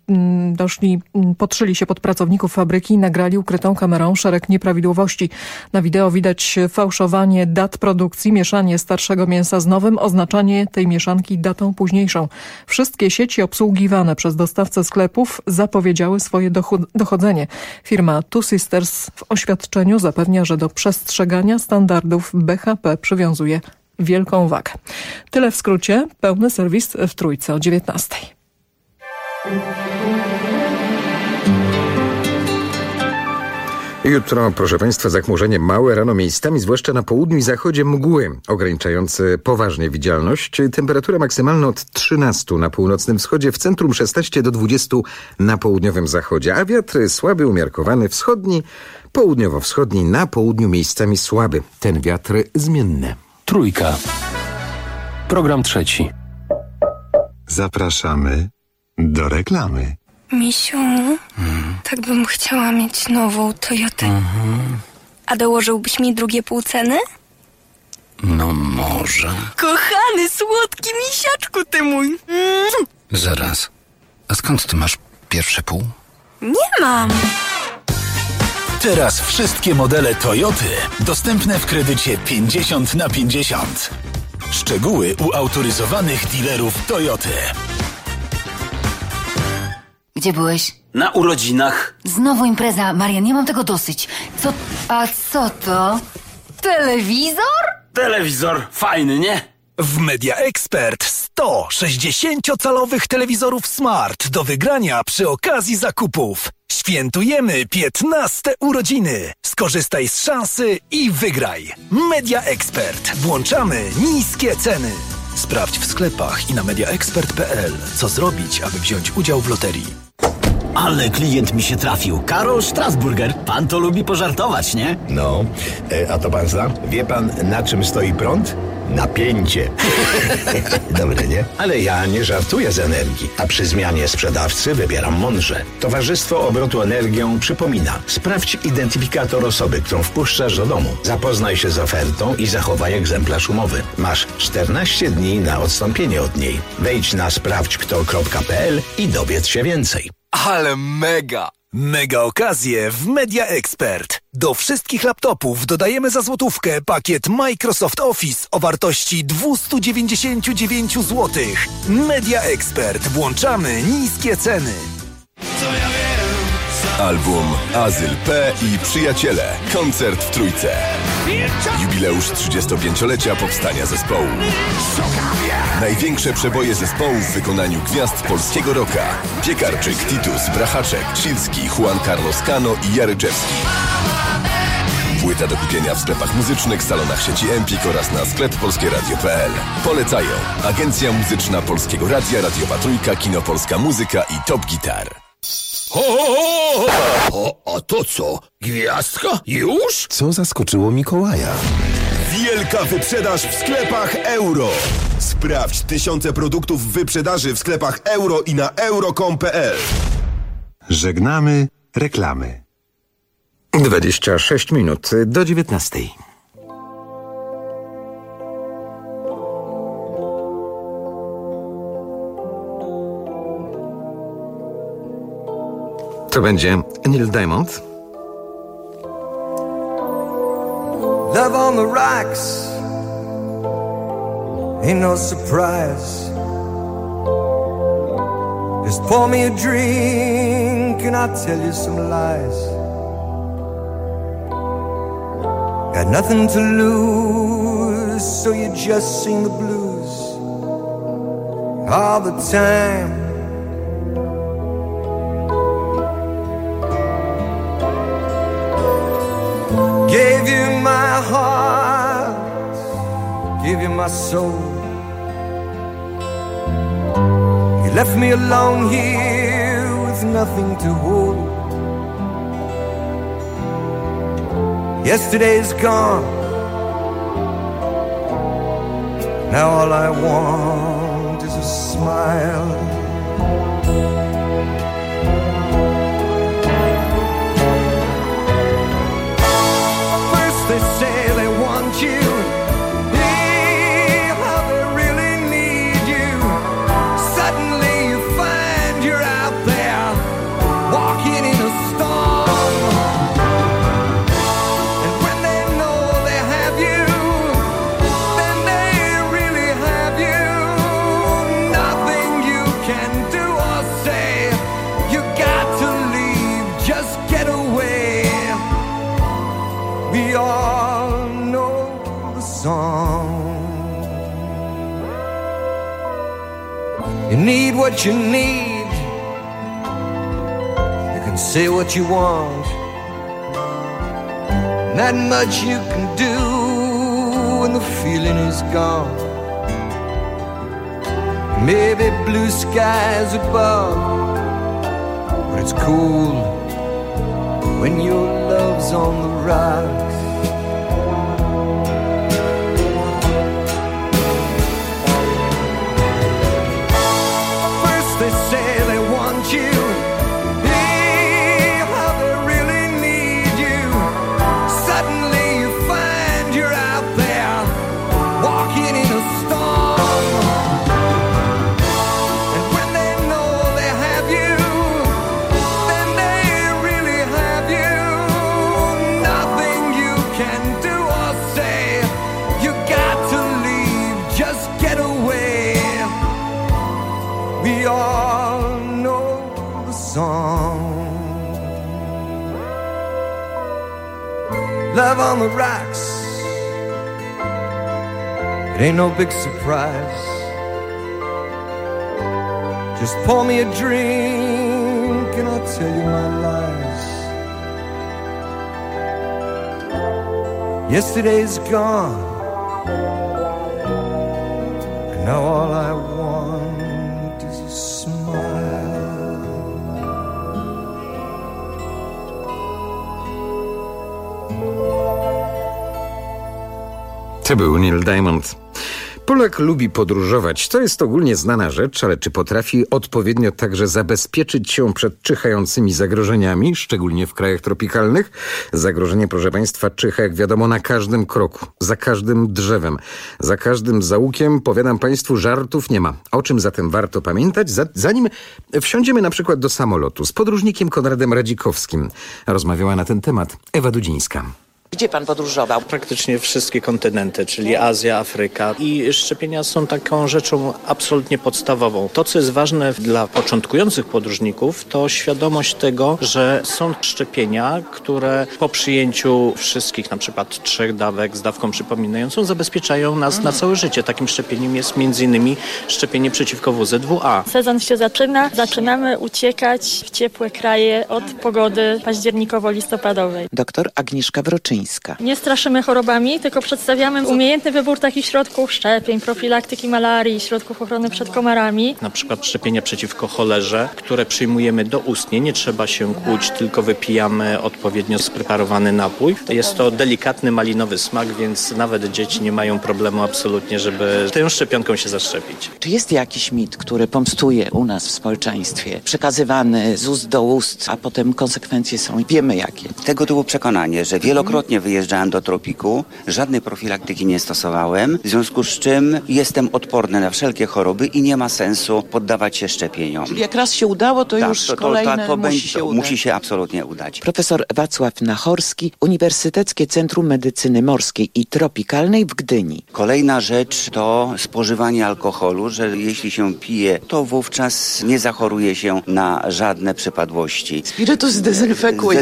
podszyli się pod pracowników fabryki i nagrali ukrytą kamerą szereg nieprawidłowości. Na wideo widać fałszowanie dat produkcji, mieszanie starszego mięsa z nowym, oznaczanie tej mieszanki datą późniejszą. Wszystkie sieci obsługiwane przez dostawcę sklepów zapowiedziały swoje dochodzenie. Firma Two Sisters w oświadczeniu zapewnia, że do przestrzegania standardów BHP przywiązuje wielką wagę. Tyle w skrócie. Pełny serwis w Trójce o 19:00. Jutro, proszę Państwa, zachmurzenie małe, rano miejscami, zwłaszcza na południu i zachodzie mgły ograniczające poważnie widzialność. Temperatura maksymalna od 13 na północnym wschodzie, w centrum 16 do 20 na południowym zachodzie, a wiatr słaby, umiarkowany, wschodni, południowo-wschodni, na południu miejscami słaby. Ten wiatr zmienny. Trójka. Program trzeci. Zapraszamy do reklamy. Misiu, tak bym chciała mieć nową Toyotę. A dołożyłbyś mi drugie pół ceny? No może. Kochany, słodki misiaczku ty mój. Zaraz. A skąd ty masz pierwsze pół? Nie mam. Teraz wszystkie modele Toyoty dostępne w kredycie 50/50. Szczegóły u autoryzowanych dealerów Toyoty. Gdzie byłeś? Na urodzinach. Znowu impreza. Marian, nie mam tego dosyć. Co to? Telewizor? Telewizor. Fajny, nie? W Media Expert 100 60-calowych telewizorów smart do wygrania przy okazji zakupów. Świętujemy 15 urodziny. Skorzystaj z szansy i wygraj. Media Expert. Włączamy niskie ceny. Sprawdź w sklepach i na mediaexpert.pl, co zrobić, aby wziąć udział w loterii. Ale klient mi się trafił. Karol Strasburger. Pan to lubi pożartować, nie? No, a to pan zna? Wie pan, na czym stoi prąd? Napięcie. Dobre, nie? Ale ja nie żartuję z energii, a przy zmianie sprzedawcy wybieram mądrze. Towarzystwo Obrotu Energią przypomina. Sprawdź identyfikator osoby, którą wpuszczasz do domu. Zapoznaj się z ofertą i zachowaj egzemplarz umowy. Masz 14 dni na odstąpienie od niej. Wejdź na sprawdźkto.pl i dowiedz się więcej. Ale mega! Mega okazje w Media Expert. Do wszystkich laptopów dodajemy za złotówkę pakiet Microsoft Office o wartości 299 zł. Media Expert. Włączamy niskie ceny. Album Azyl P i Przyjaciele. Koncert w Trójce. Jubileusz 35-lecia powstania zespołu. Największe przeboje zespołu w wykonaniu gwiazd polskiego rocka. Piekarczyk, Titus, Brachaczek, Chilski, Juan Carlos Cano i Jaryczewski. Płyta do kupienia w sklepach muzycznych, salonach sieci Empik oraz na sklep polskieradio.pl. Polecają Agencja Muzyczna Polskiego Radia, Radiowa Trójka, Kino Polska Muzyka i Top Gitar. A to co? Gwiazdka? Już? Co zaskoczyło Mikołaja? Wielka wyprzedaż w sklepach Euro. Sprawdź tysiące produktów w wyprzedaży w sklepach Euro i na euro.com.pl. Żegnamy reklamy. 26 minut do 19. To będzie Neil Diamond. Love on the rocks ain't no surprise. Just pour me a drink and I'll tell you some lies. Got nothing to lose, so you just sing the blues all the time. Gave you my heart, gave you my soul. You left me alone here with nothing to hold. Yesterday's gone, now all I want is a smile. They say they want you, hey, how they really need you. Suddenly you find you're out there, walking in a storm. And when they know they have you, then they really have you. Nothing you can do or say, you got to leave, just get away. We all know the song. You need what you need. You can say what you want. Not much you can do when the feeling is gone. Maybe blue skies above, but it's cool when your love's on the rocks. First they say they want you, hey, how they really need you. Suddenly you find you're out there, walking in a storm. And when they know they have you, then they really have you. Nothing you live on the rocks. It ain't no big surprise. Just pour me a drink and I'll tell you my lies. Yesterday's gone, and now all I want is a smile. To był Neil Diamond. Polak lubi podróżować. To jest ogólnie znana rzecz, ale czy potrafi odpowiednio także zabezpieczyć się przed czyhającymi zagrożeniami, szczególnie w krajach tropikalnych? Zagrożenie, proszę Państwa, czyha, jak wiadomo, na każdym kroku, za każdym drzewem, za każdym zaułkiem. Powiadam Państwu, żartów nie ma. O czym zatem warto pamiętać, zanim wsiądziemy na przykład do samolotu? Z podróżnikiem Konradem Radzikowskim rozmawiała na ten temat Ewa Dudzińska. Gdzie pan podróżował? Praktycznie wszystkie kontynenty, czyli Azja, Afryka. I szczepienia są taką rzeczą absolutnie podstawową. To, co jest ważne dla początkujących podróżników, to świadomość tego, że są szczepienia, które po przyjęciu wszystkich, na przykład 3 dawek z dawką przypominającą, zabezpieczają nas na całe życie. Takim szczepieniem jest m.in. szczepienie przeciwko WZW-A. Sezon się zaczyna. Zaczynamy uciekać w ciepłe kraje od pogody październikowo-listopadowej. Doktor Agnieszka Wroczyńska. Nie straszymy chorobami, tylko przedstawiamy umiejętny wybór takich środków szczepień, profilaktyki malarii, środków ochrony przed komarami. Na przykład szczepienia przeciwko cholerze, które przyjmujemy doustnie. Nie trzeba się kłuć, tylko wypijamy odpowiednio spreparowany napój. Jest to delikatny malinowy smak, więc nawet dzieci nie mają problemu absolutnie, żeby tą szczepionką się zaszczepić. Czy jest jakiś mit, który pomstuje u nas w społeczeństwie, przekazywany z ust do ust, a potem konsekwencje są, wiemy jakie? Tego typu przekonanie, że wielokrotnie wyjeżdżałem do tropiku, żadnej profilaktyki nie stosowałem, w związku z czym jestem odporny na wszelkie choroby i nie ma sensu poddawać się szczepieniom. Czyli jak raz się udało, to już kolejne musi się absolutnie udać. Profesor Wacław Nachorski, Uniwersyteckie Centrum Medycyny Morskiej i Tropikalnej w Gdyni. Kolejna rzecz to spożywanie alkoholu, że jeśli się pije, to wówczas nie zachoruje się na żadne przypadłości. Spirytus dezynfekuje.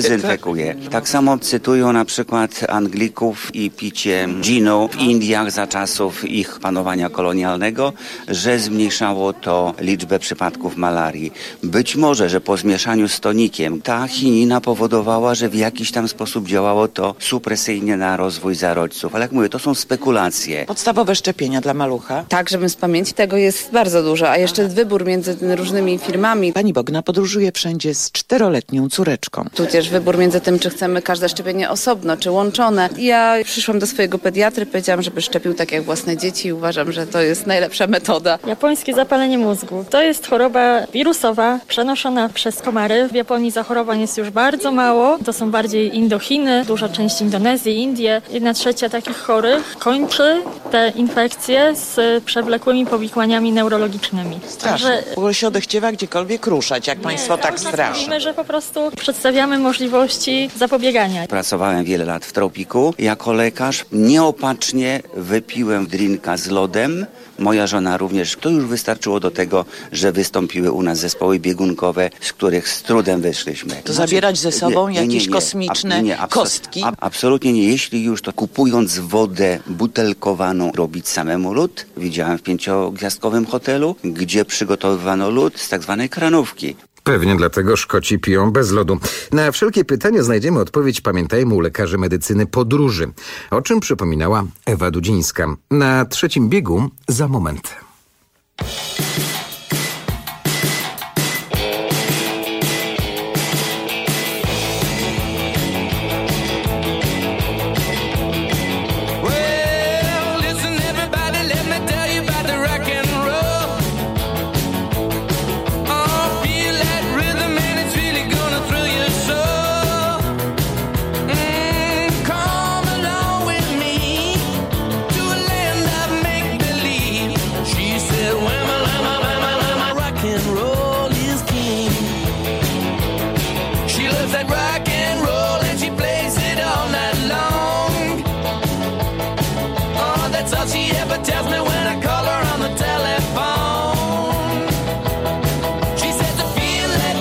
Tak samo cytują na przykład Anglików i picie ginu w Indiach za czasów ich panowania kolonialnego, że zmniejszało to liczbę przypadków malarii. Być może, że po zmieszaniu z tonikiem ta chinina powodowała, że w jakiś tam sposób działało to supresyjnie na rozwój zarodźców. Ale jak mówię, to są spekulacje. Podstawowe szczepienia dla malucha? Tak, żebym z pamięci, tego jest bardzo dużo, a jeszcze wybór między różnymi firmami. Pani Bogna podróżuje wszędzie z 4-letnią córeczką. Tudzież wybór między tym, czy chcemy każde szczepienie osobno, czy łączone. Ja przyszłam do swojego pediatry, powiedziałam, żeby szczepił tak jak własne dzieci i uważam, że to jest najlepsza metoda. Japońskie zapalenie mózgu. To jest choroba wirusowa, przenoszona przez komary. W Japonii zachorowań jest już bardzo mało. To są bardziej Indochiny, duża część Indonezji, Indie. 1/3 takich chorych kończy te infekcje z przewlekłymi powikłaniami neurologicznymi. Straszne. W ogóle się odechciewa gdziekolwiek ruszać, jak państwo tak straszą. Mówimy, że po prostu przedstawiamy możliwości zapobiegania. Pracowałem wiele lat w tropiku. Jako lekarz nieopatrznie wypiłem drinka z lodem. Moja żona również. To już wystarczyło do tego, że wystąpiły u nas zespoły biegunkowe, z których z trudem wyszliśmy. To zabierać ze sobą jakieś kosmiczne kostki? Absolutnie nie. Jeśli już, to kupując wodę butelkowaną, robić samemu lód. Widziałem w 5-gwiazdkowym hotelu, gdzie przygotowywano lód z tak zwanej kranówki. Pewnie dlatego Szkoci piją bez lodu. Na wszelkie pytania znajdziemy odpowiedź, pamiętajmy, u lekarzy medycyny podróży, o czym przypominała Ewa Dudzińska. Na trzecim biegu za moment.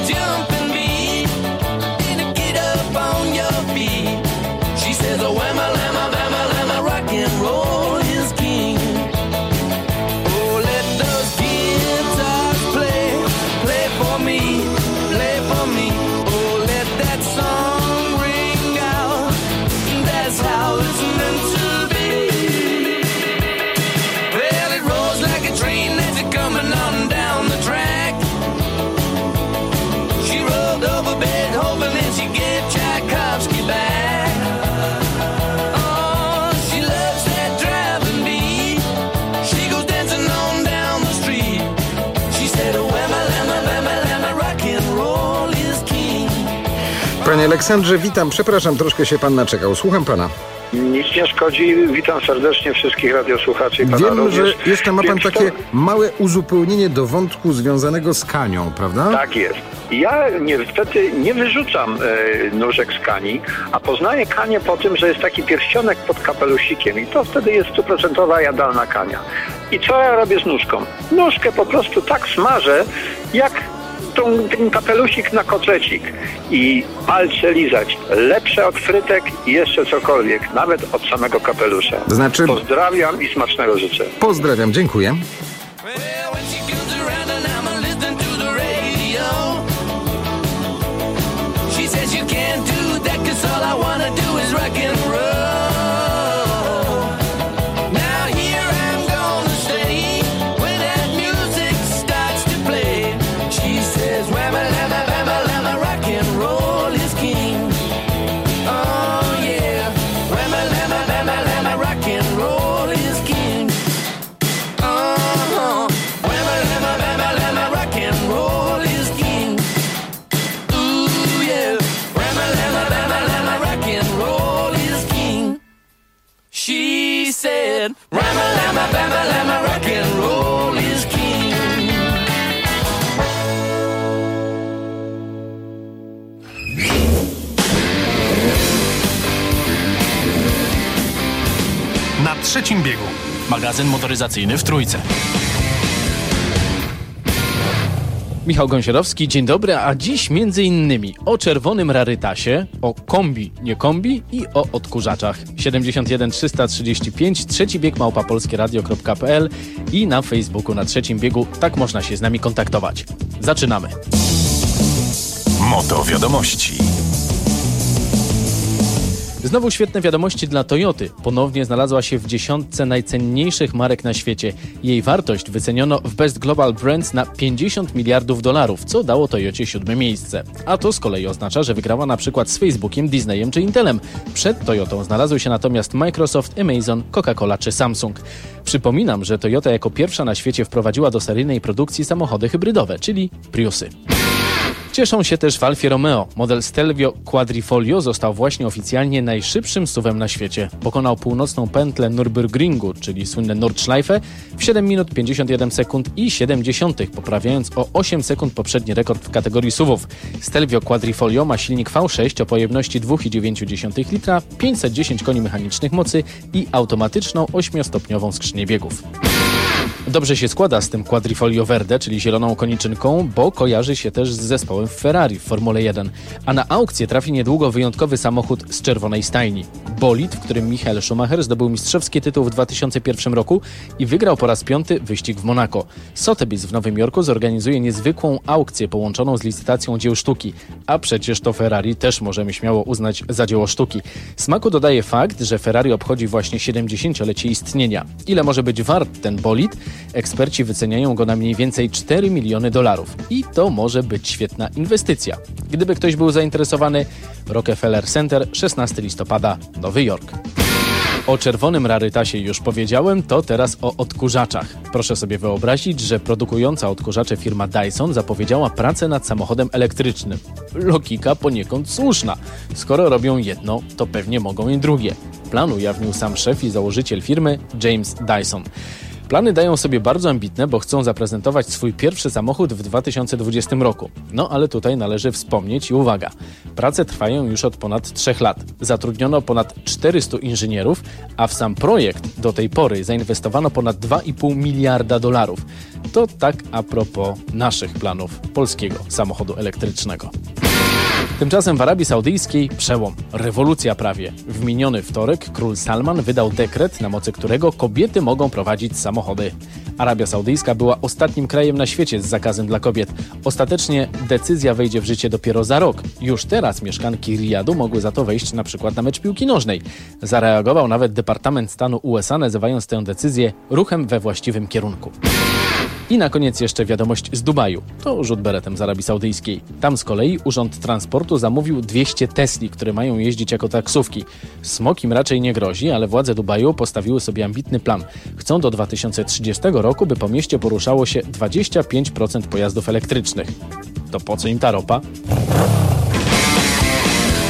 She says, oh, am I Aleksandrze, witam. Przepraszam, troszkę się pan naczekał. Słucham pana. Nic nie szkodzi. Witam serdecznie wszystkich radiosłuchaczy i pana Wiem, również. że jeszcze ma pan takie małe uzupełnienie do wątku związanego z Kanią, prawda? Tak jest. Ja niestety nie wyrzucam nóżek z Kani, a poznaję Kanię po tym, że jest taki pierścionek pod kapelusikiem i to wtedy jest 100% jadalna Kania. I co ja robię z nóżką? Nóżkę po prostu tak smażę, jak ten kapelusik na kotlecik i palce lizać. Lepsze od frytek i jeszcze cokolwiek, nawet od samego kapelusza. Znaczy... Pozdrawiam i smacznego życzę. Pozdrawiam, dziękuję. Na trzecim biegu. Magazyn motoryzacyjny w Trójce. Michał Gąsiorowski, dzień dobry, a dziś między innymi o czerwonym rarytasie, o kombi, nie kombi i o odkurzaczach. 71 335, trzeci bieg @polskieradio.pl i na Facebooku na trzecim biegu, tak można się z nami kontaktować. Zaczynamy. Moto wiadomości. Znowu świetne wiadomości dla Toyoty. Ponownie znalazła się w 10 najcenniejszych marek na świecie. Jej wartość wyceniono w Best Global Brands na $50 miliardów, co dało Toyocie 7. miejsce. A to z kolei oznacza, że wygrała na przykład z Facebookiem, Disneyem czy Intelem. Przed Toyotą znalazły się natomiast Microsoft, Amazon, Coca-Cola czy Samsung. Przypominam, że Toyota jako pierwsza na świecie wprowadziła do seryjnej produkcji samochody hybrydowe, czyli Priusy. Cieszą się też w Alfie Romeo. Model Stelvio Quadrifoglio został właśnie oficjalnie najszybszym SUV-em na świecie. Pokonał północną pętlę Nürburgringu, czyli słynne Nordschleife, w 7 minut 51 sekund i 70, poprawiając o 8 sekund poprzedni rekord w kategorii SUV-ów. Stelvio Quadrifoglio ma silnik V6 o pojemności 2,9 litra, 510 koni mechanicznych mocy i automatyczną 8-stopniową skrzynię biegów. Dobrze się składa z tym Quadrifoglio Verde, czyli zieloną koniczynką, bo kojarzy się też z zespołem Ferrari w Formule 1. A na aukcję trafi niedługo wyjątkowy samochód z czerwonej stajni. Bolid, w którym Michael Schumacher zdobył mistrzowski tytuł w 2001 roku i wygrał po raz 5. wyścig w Monako. Sotheby's w Nowym Jorku zorganizuje niezwykłą aukcję połączoną z licytacją dzieł sztuki. A przecież to Ferrari też możemy śmiało uznać za dzieło sztuki. Smaku dodaje fakt, że Ferrari obchodzi właśnie 70-lecie istnienia. Ile może być wart ten bolid? Eksperci wyceniają go na mniej więcej $4 miliony. I to może być świetna inwestycja. Gdyby ktoś był zainteresowany, Rockefeller Center, 16 listopada, Nowy Jork. O czerwonym rarytasie już powiedziałem, to teraz o odkurzaczach. Proszę sobie wyobrazić, że produkująca odkurzacze firma Dyson zapowiedziała pracę nad samochodem elektrycznym. Logika poniekąd słuszna. Skoro robią jedno, to pewnie mogą i drugie. Plan ujawnił sam szef i założyciel firmy James Dyson. Plany dają sobie bardzo ambitne, bo chcą zaprezentować swój pierwszy samochód w 2020 roku. No ale tutaj należy wspomnieć i uwaga, prace trwają już od ponad 3 lat. Zatrudniono ponad 400 inżynierów, a w sam projekt do tej pory zainwestowano ponad $2,5 miliarda. To tak a propos naszych planów polskiego samochodu elektrycznego. Tymczasem w Arabii Saudyjskiej przełom, rewolucja prawie. W miniony wtorek król Salman wydał dekret, na mocy którego kobiety mogą prowadzić samochody. Arabia Saudyjska była ostatnim krajem na świecie z zakazem dla kobiet. Ostatecznie decyzja wejdzie w życie dopiero za rok. Już teraz mieszkanki Riyadu mogły za to wejść na przykład na mecz piłki nożnej. Zareagował nawet Departament Stanu USA, nazywając tę decyzję ruchem we właściwym kierunku. I na koniec jeszcze wiadomość z Dubaju. To rzut beretem z Arabii Saudyjskiej. Tam z kolei Urząd Transportu zamówił 200 Tesli, które mają jeździć jako taksówki. Smog im raczej nie grozi, ale władze Dubaju postawiły sobie ambitny plan. Chcą do 2030 roku, by po mieście poruszało się 25% pojazdów elektrycznych. To po co im ta ropa?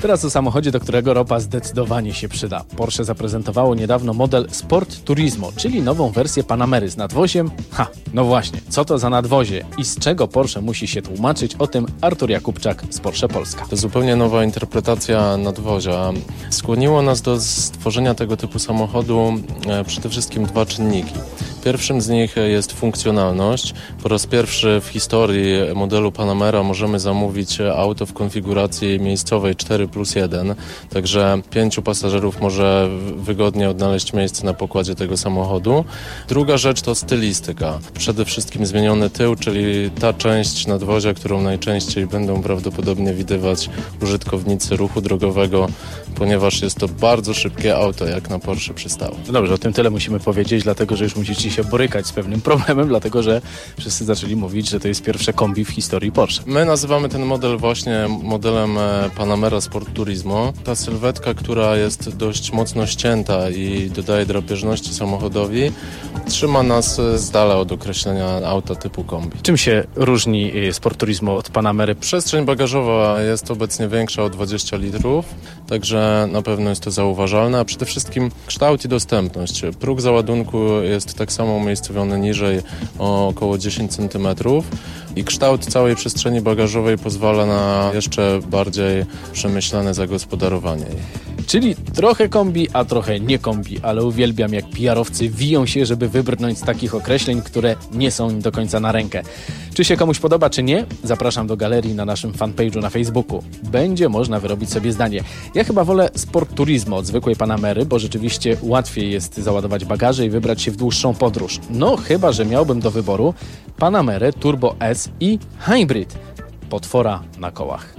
Teraz o samochodzie, do którego ropa zdecydowanie się przyda. Porsche zaprezentowało niedawno model Sport Turismo, czyli nową wersję Panamery z nadwoziem. No właśnie, co to za nadwozie i z czego Porsche musi się tłumaczyć? O tym Artur Jakubczak z Porsche Polska. To zupełnie nowa interpretacja nadwozia. Skłoniło nas do stworzenia tego typu samochodu przede wszystkim dwa czynniki. Pierwszym z nich jest funkcjonalność. Po raz pierwszy w historii modelu Panamera możemy zamówić auto w konfiguracji miejscowej 4+1, także 5 pasażerów może wygodnie odnaleźć miejsce na pokładzie tego samochodu. Druga rzecz to stylistyka. Przede wszystkim zmieniony tył, czyli ta część nadwozia, którą najczęściej będą prawdopodobnie widywać użytkownicy ruchu drogowego, ponieważ jest to bardzo szybkie auto, jak na Porsche przystało. No dobrze, o tym tyle musimy powiedzieć, dlatego że już musicie się borykać z pewnym problemem, dlatego że wszyscy zaczęli mówić, że to jest pierwsze kombi w historii Porsche. My nazywamy ten model właśnie modelem Panamera Sport Turismo. Ta sylwetka, która jest dość mocno ścięta i dodaje drapieżności samochodowi, trzyma nas z dala od określenia auta typu kombi. Czym się różni Sport Turismo od Panamery? Przestrzeń bagażowa jest obecnie większa o 20 litrów, także na pewno jest to zauważalne, a przede wszystkim kształt i dostępność. Próg załadunku jest tak samo umiejscowiony niżej o około 10 cm i kształt całej przestrzeni bagażowej pozwala na jeszcze bardziej przemyślane zagospodarowanie. Czyli trochę kombi, a trochę nie kombi, ale uwielbiam jak PR-owcy wiją się, żeby wybrnąć z takich określeń, które nie są im do końca na rękę. Czy się komuś podoba, czy nie? Zapraszam do galerii na naszym fanpage'u na Facebooku. Będzie można wyrobić sobie zdanie. Ja chyba wolę Sport Turismo od zwykłej Panamery, bo rzeczywiście łatwiej jest załadować bagaże i wybrać się w dłuższą podróż. No chyba, że miałbym do wyboru Panamerę Turbo S i Hybrid. Potwora na kołach.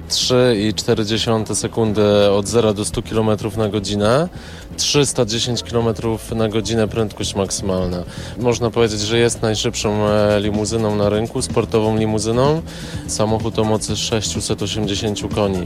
3,4 sekundy od 0 do 100 km na godzinę, 310 km na godzinę prędkość maksymalna. Można powiedzieć, że jest najszybszą limuzyną na rynku, sportową limuzyną. Samochód o mocy 680 koni.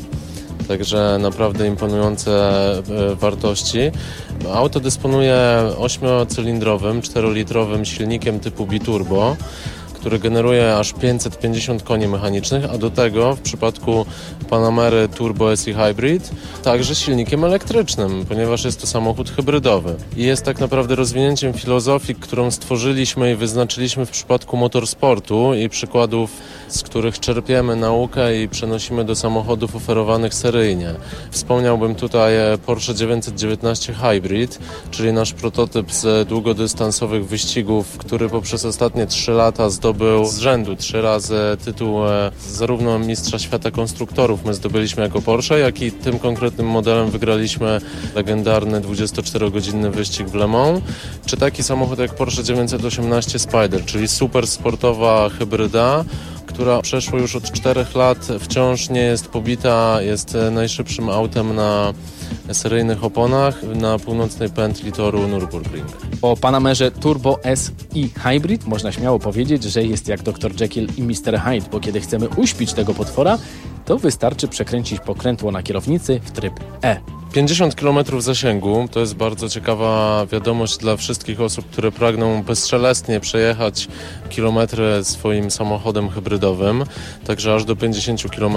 Także naprawdę imponujące wartości. Auto dysponuje 8-cylindrowym, 4-litrowym silnikiem typu biturbo, który generuje aż 550 koni mechanicznych, a do tego w przypadku Panamery Turbo S i Hybrid także silnikiem elektrycznym, ponieważ jest to samochód hybrydowy. I jest tak naprawdę rozwinięciem filozofii, którą stworzyliśmy i wyznaczyliśmy w przypadku motorsportu i przykładów, z których czerpiemy naukę i przenosimy do samochodów oferowanych seryjnie. Wspomniałbym tutaj Porsche 919 Hybrid, czyli nasz prototyp z długodystansowych wyścigów, który poprzez ostatnie 3 lata zdobył z rzędu 3 razy tytuł zarówno mistrza świata konstruktorów my zdobyliśmy jako Porsche, jak i tym konkretnym modelem wygraliśmy legendarny 24-godzinny wyścig w Le Mans, czy taki samochód jak Porsche 918 Spider, czyli super sportowa hybryda, która przeszło już od 4 lat, wciąż nie jest pobita, jest najszybszym autem na seryjnych oponach na północnej pętli toru Nürburgring. O Panamerze Turbo S i Hybrid można śmiało powiedzieć, że jest jak Dr. Jekyll i Mr. Hyde, bo kiedy chcemy uśpić tego potwora, to wystarczy przekręcić pokrętło na kierownicy w tryb E. 50 km zasięgu to jest bardzo ciekawa wiadomość dla wszystkich osób, które pragną bezszelestnie przejechać kilometry swoim samochodem hybrydowym, także aż do 50 km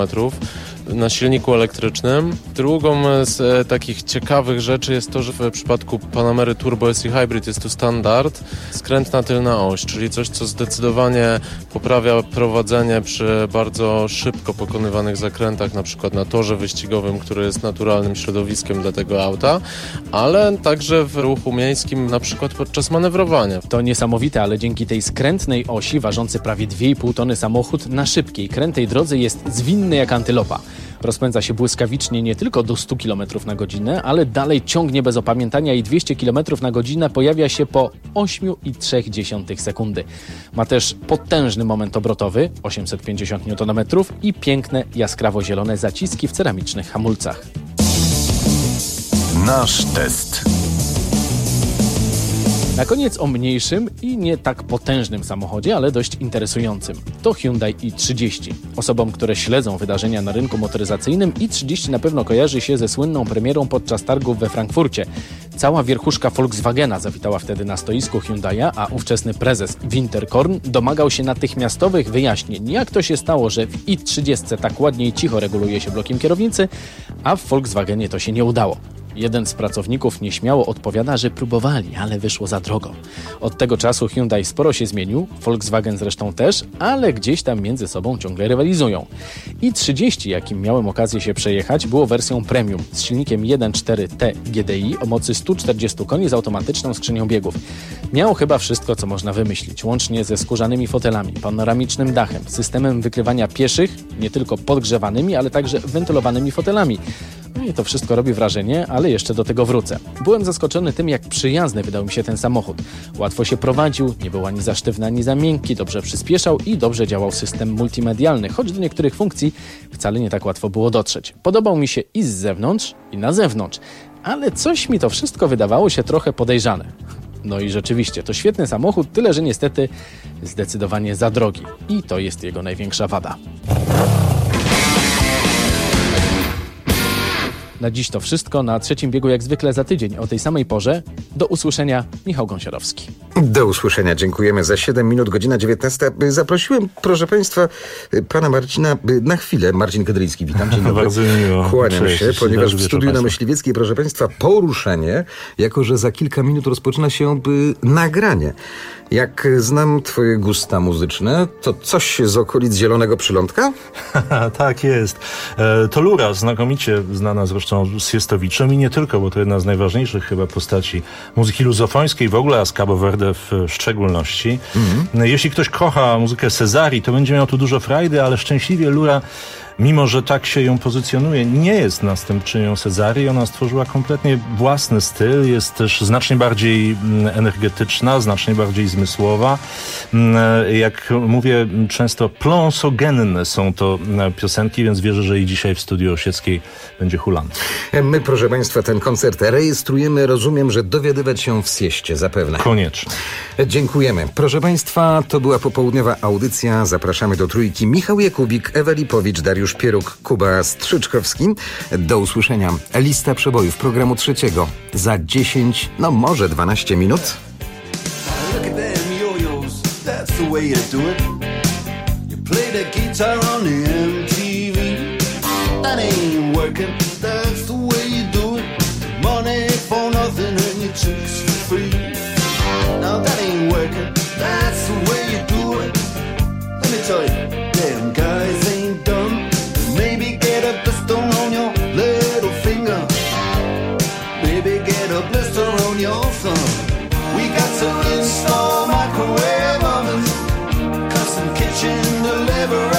na silniku elektrycznym. Drugą z takich ciekawych rzeczy jest to, że w przypadku Panamery Turbo S i Hybrid jest to standard skrętna tylna oś, czyli coś, co zdecydowanie poprawia prowadzenie przy bardzo szybko pokonywanych zakrętach, na przykład na torze wyścigowym, który jest naturalnym środowiskiem dla tego auta, ale także w ruchu miejskim, na przykład podczas manewrowania. To niesamowite, ale dzięki tej skrętnej osi ważący prawie 2,5 tony samochód na szybkiej, krętej drodze jest zwinny jak antylopa. Rozpędza się błyskawicznie nie tylko do 100 km na godzinę, ale dalej ciągnie bez opamiętania i 200 km na godzinę pojawia się po 8,3 sekundy. Ma też potężny moment obrotowy, 850 Nm i piękne, jaskrawo-zielone zaciski w ceramicznych hamulcach. Na koniec o mniejszym i nie tak potężnym samochodzie, ale dość interesującym. To Hyundai i30. Osobom, które śledzą wydarzenia na rynku motoryzacyjnym, i30 na pewno kojarzy się ze słynną premierą podczas targów we Frankfurcie. Cała wierchuszka Volkswagena zawitała wtedy na stoisku Hyundai'a, a ówczesny prezes Winterkorn domagał się natychmiastowych wyjaśnień, jak to się stało, że w i30 tak ładnie i cicho reguluje się blokiem kierownicy, a w Volkswagenie to się nie udało. Jeden z pracowników nieśmiało odpowiada, że próbowali, ale wyszło za drogo. Od tego czasu Hyundai sporo się zmienił, Volkswagen zresztą też, ale gdzieś tam między sobą ciągle rywalizują. i30, jakim miałem okazję się przejechać, było wersją premium z silnikiem 1.4T GDI o mocy 140 koni z automatyczną skrzynią biegów. Miało chyba wszystko, co można wymyślić, łącznie ze skórzanymi fotelami, panoramicznym dachem, systemem wykrywania pieszych, nie tylko podgrzewanymi, ale także wentylowanymi fotelami. No i to wszystko robi wrażenie, ale jeszcze do tego wrócę. Byłem zaskoczony tym, jak przyjazny wydał mi się ten samochód. Łatwo się prowadził, nie był ani za sztywny, ani za miękki, dobrze przyspieszał i dobrze działał system multimedialny, choć do niektórych funkcji wcale nie tak łatwo było dotrzeć. Podobał mi się i z zewnątrz, i na zewnątrz, ale coś mi to wszystko wydawało się trochę podejrzane. No i rzeczywiście, to świetny samochód, tyle że niestety zdecydowanie za drogi. I to jest jego największa wada. Na dziś to wszystko. Na trzecim biegu jak zwykle za tydzień o tej samej porze. Do usłyszenia, Michał Gąsiorowski. Do usłyszenia. Dziękujemy. Za 7 minut, godzina 19. Zaprosiłem, proszę Państwa, pana Marcina na chwilę. Marcin Kedryński, witam. Dzień dobry. Bardzo miło. Kłaniam Cześć, się, ponieważ w studiu na Państwa. Myśliwieckiej, proszę Państwa, poruszenie, jako że za kilka minut rozpoczyna się nagranie. Jak znam twoje gusta muzyczne, to coś z okolic Zielonego Przylądka? Tak jest. To Lura, znakomicie znana zresztą z Siestowiczem i nie tylko, bo to jedna z najważniejszych chyba postaci muzyki luzofońskiej w ogóle, a z Cabo Verde w szczególności. Jeśli ktoś kocha muzykę Cesarii, to będzie miał tu dużo frajdy, ale szczęśliwie Lura, mimo że tak się ją pozycjonuje, nie jest następczynią Cesarii. Ona stworzyła kompletnie własny styl, jest też znacznie bardziej energetyczna, znacznie bardziej zmysłowa. Jak mówię często, pląsogenne są to piosenki, więc wierzę, że i dzisiaj w studiu Osieckiej będzie hulany. My, proszę Państwa, ten koncert rejestrujemy. Rozumiem, że dowiadywać się w Sieście zapewne. Koniecznie. Dziękujemy. Proszę Państwa, to była popołudniowa audycja. Zapraszamy do trójki. Michał Jakubik, Ewa Lipowicz, Dariusz Pieruk, Kuba Strzyczkowski. Do usłyszenia. Lista przebojów programu trzeciego za 10, no może 12 minut. Look at them yo-yos, that's the way you do it. You play the guitar on the MTV. That ain't working, that's the way you do it. Money for nothing and your chicks for free. Now that ain't working, that's the way you do it. Let me tell you, damn guys ain't dumb. Maybe get a blister on your little finger. Maybe get a blister on your thumb. We got to install microwave ovens, custom kitchen deliveries.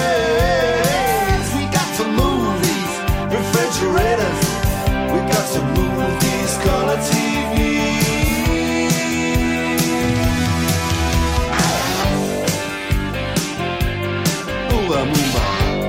We got to move these refrigerators. We got to move these color TVs. Move, move.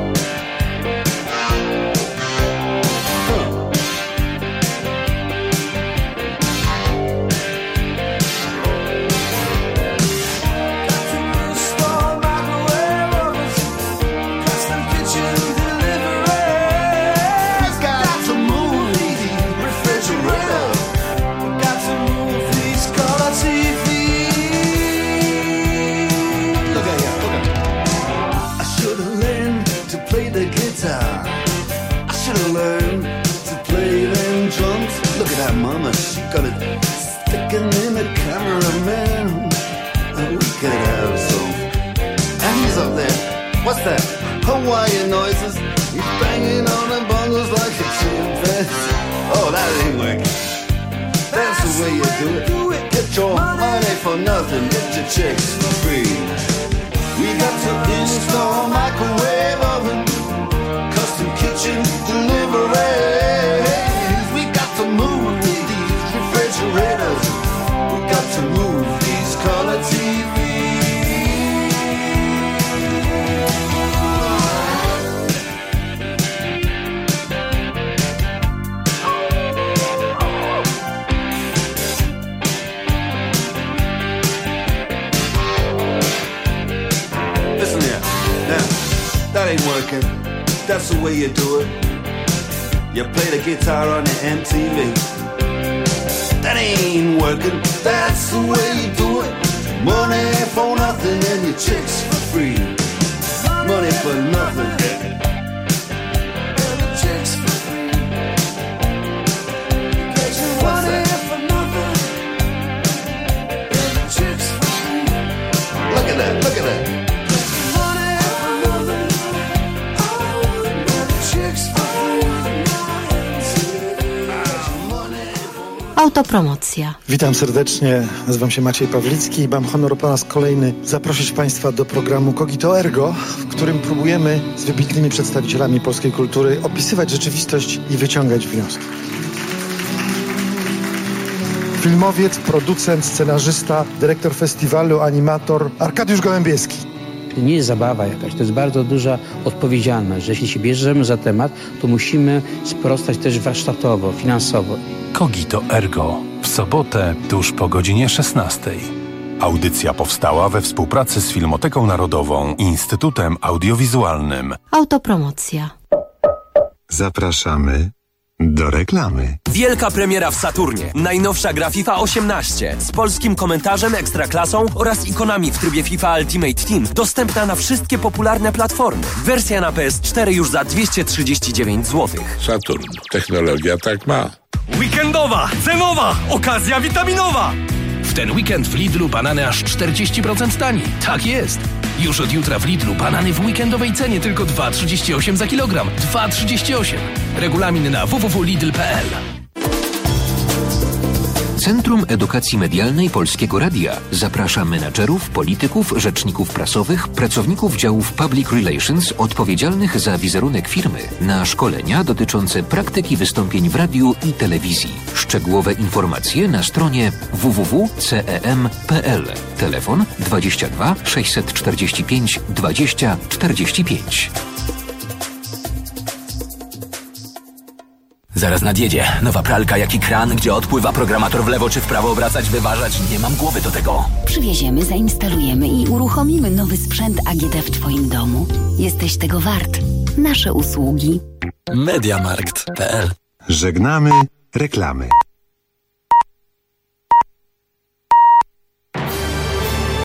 Mama, she got it sticking in the cameraman. We could have some. And he's up there. What's that? Hawaiian noises. He's banging on the bongos like a chimpanzee. Oh, that ain't working. That's the way you do it. Get your money for nothing. Get your chicks for free. We got to install microwave oven, custom kitchen deliveries. We got to move these refrigerators. We got to move these color TVs. ain't working, that's the way you do it. You play the guitar on the MTV. That ain't working, that's the way you do it. Money for nothing and your chicks for free. Money for nothing and your chicks for free. What's that? For nothing and your chicks for free. Look at that, look at that. Money for nothing and your chicks for free. Autopromocja. Witam serdecznie, nazywam się Maciej Pawlicki i mam honor po raz kolejny zaprosić Państwa do programu Cogito Ergo, w którym próbujemy z wybitnymi przedstawicielami polskiej kultury opisywać rzeczywistość i wyciągać wnioski. Filmowiec, producent, scenarzysta, dyrektor festiwalu, animator Arkadiusz Gołębieski. To nie jest zabawa jakaś, to jest bardzo duża odpowiedzialność, że jeśli się bierzemy za temat, to musimy sprostać też warsztatowo, finansowo. Cogito Ergo. W sobotę tuż po godzinie 16. Audycja powstała we współpracy z Filmoteką Narodową i Instytutem Audiowizualnym. Autopromocja. Zapraszamy do reklamy. Wielka premiera w Saturnie. Najnowsza gra FIFA 18 z polskim komentarzem, ekstraklasą oraz ikonami w trybie FIFA Ultimate Team. Dostępna na wszystkie popularne platformy. Wersja na PS4 już za 239 zł. Saturn. Technologia tak ma. Weekendowa, cenowa, okazja witaminowa. W ten weekend w Lidlu banany aż 40% taniej. Tak jest. Już od jutra w Lidlu banany w weekendowej cenie tylko 2,38 za kilogram. 2,38. Regulamin na www.lidl.pl. Centrum Edukacji Medialnej Polskiego Radia zaprasza menadżerów, polityków, rzeczników prasowych, pracowników działów Public Relations odpowiedzialnych za wizerunek firmy na szkolenia dotyczące praktyki wystąpień w radiu i telewizji. Szczegółowe informacje na stronie www.cem.pl. Telefon 22 645 20 45. Zaraz nadjedzie. Nowa pralka, jak i kran, gdzie odpływa programator w lewo czy w prawo obracać, wyważać. Nie mam głowy do tego. Przywieziemy, zainstalujemy i uruchomimy nowy sprzęt AGD w Twoim domu. Jesteś tego wart. Nasze usługi. Mediamarkt.pl. Żegnamy reklamy.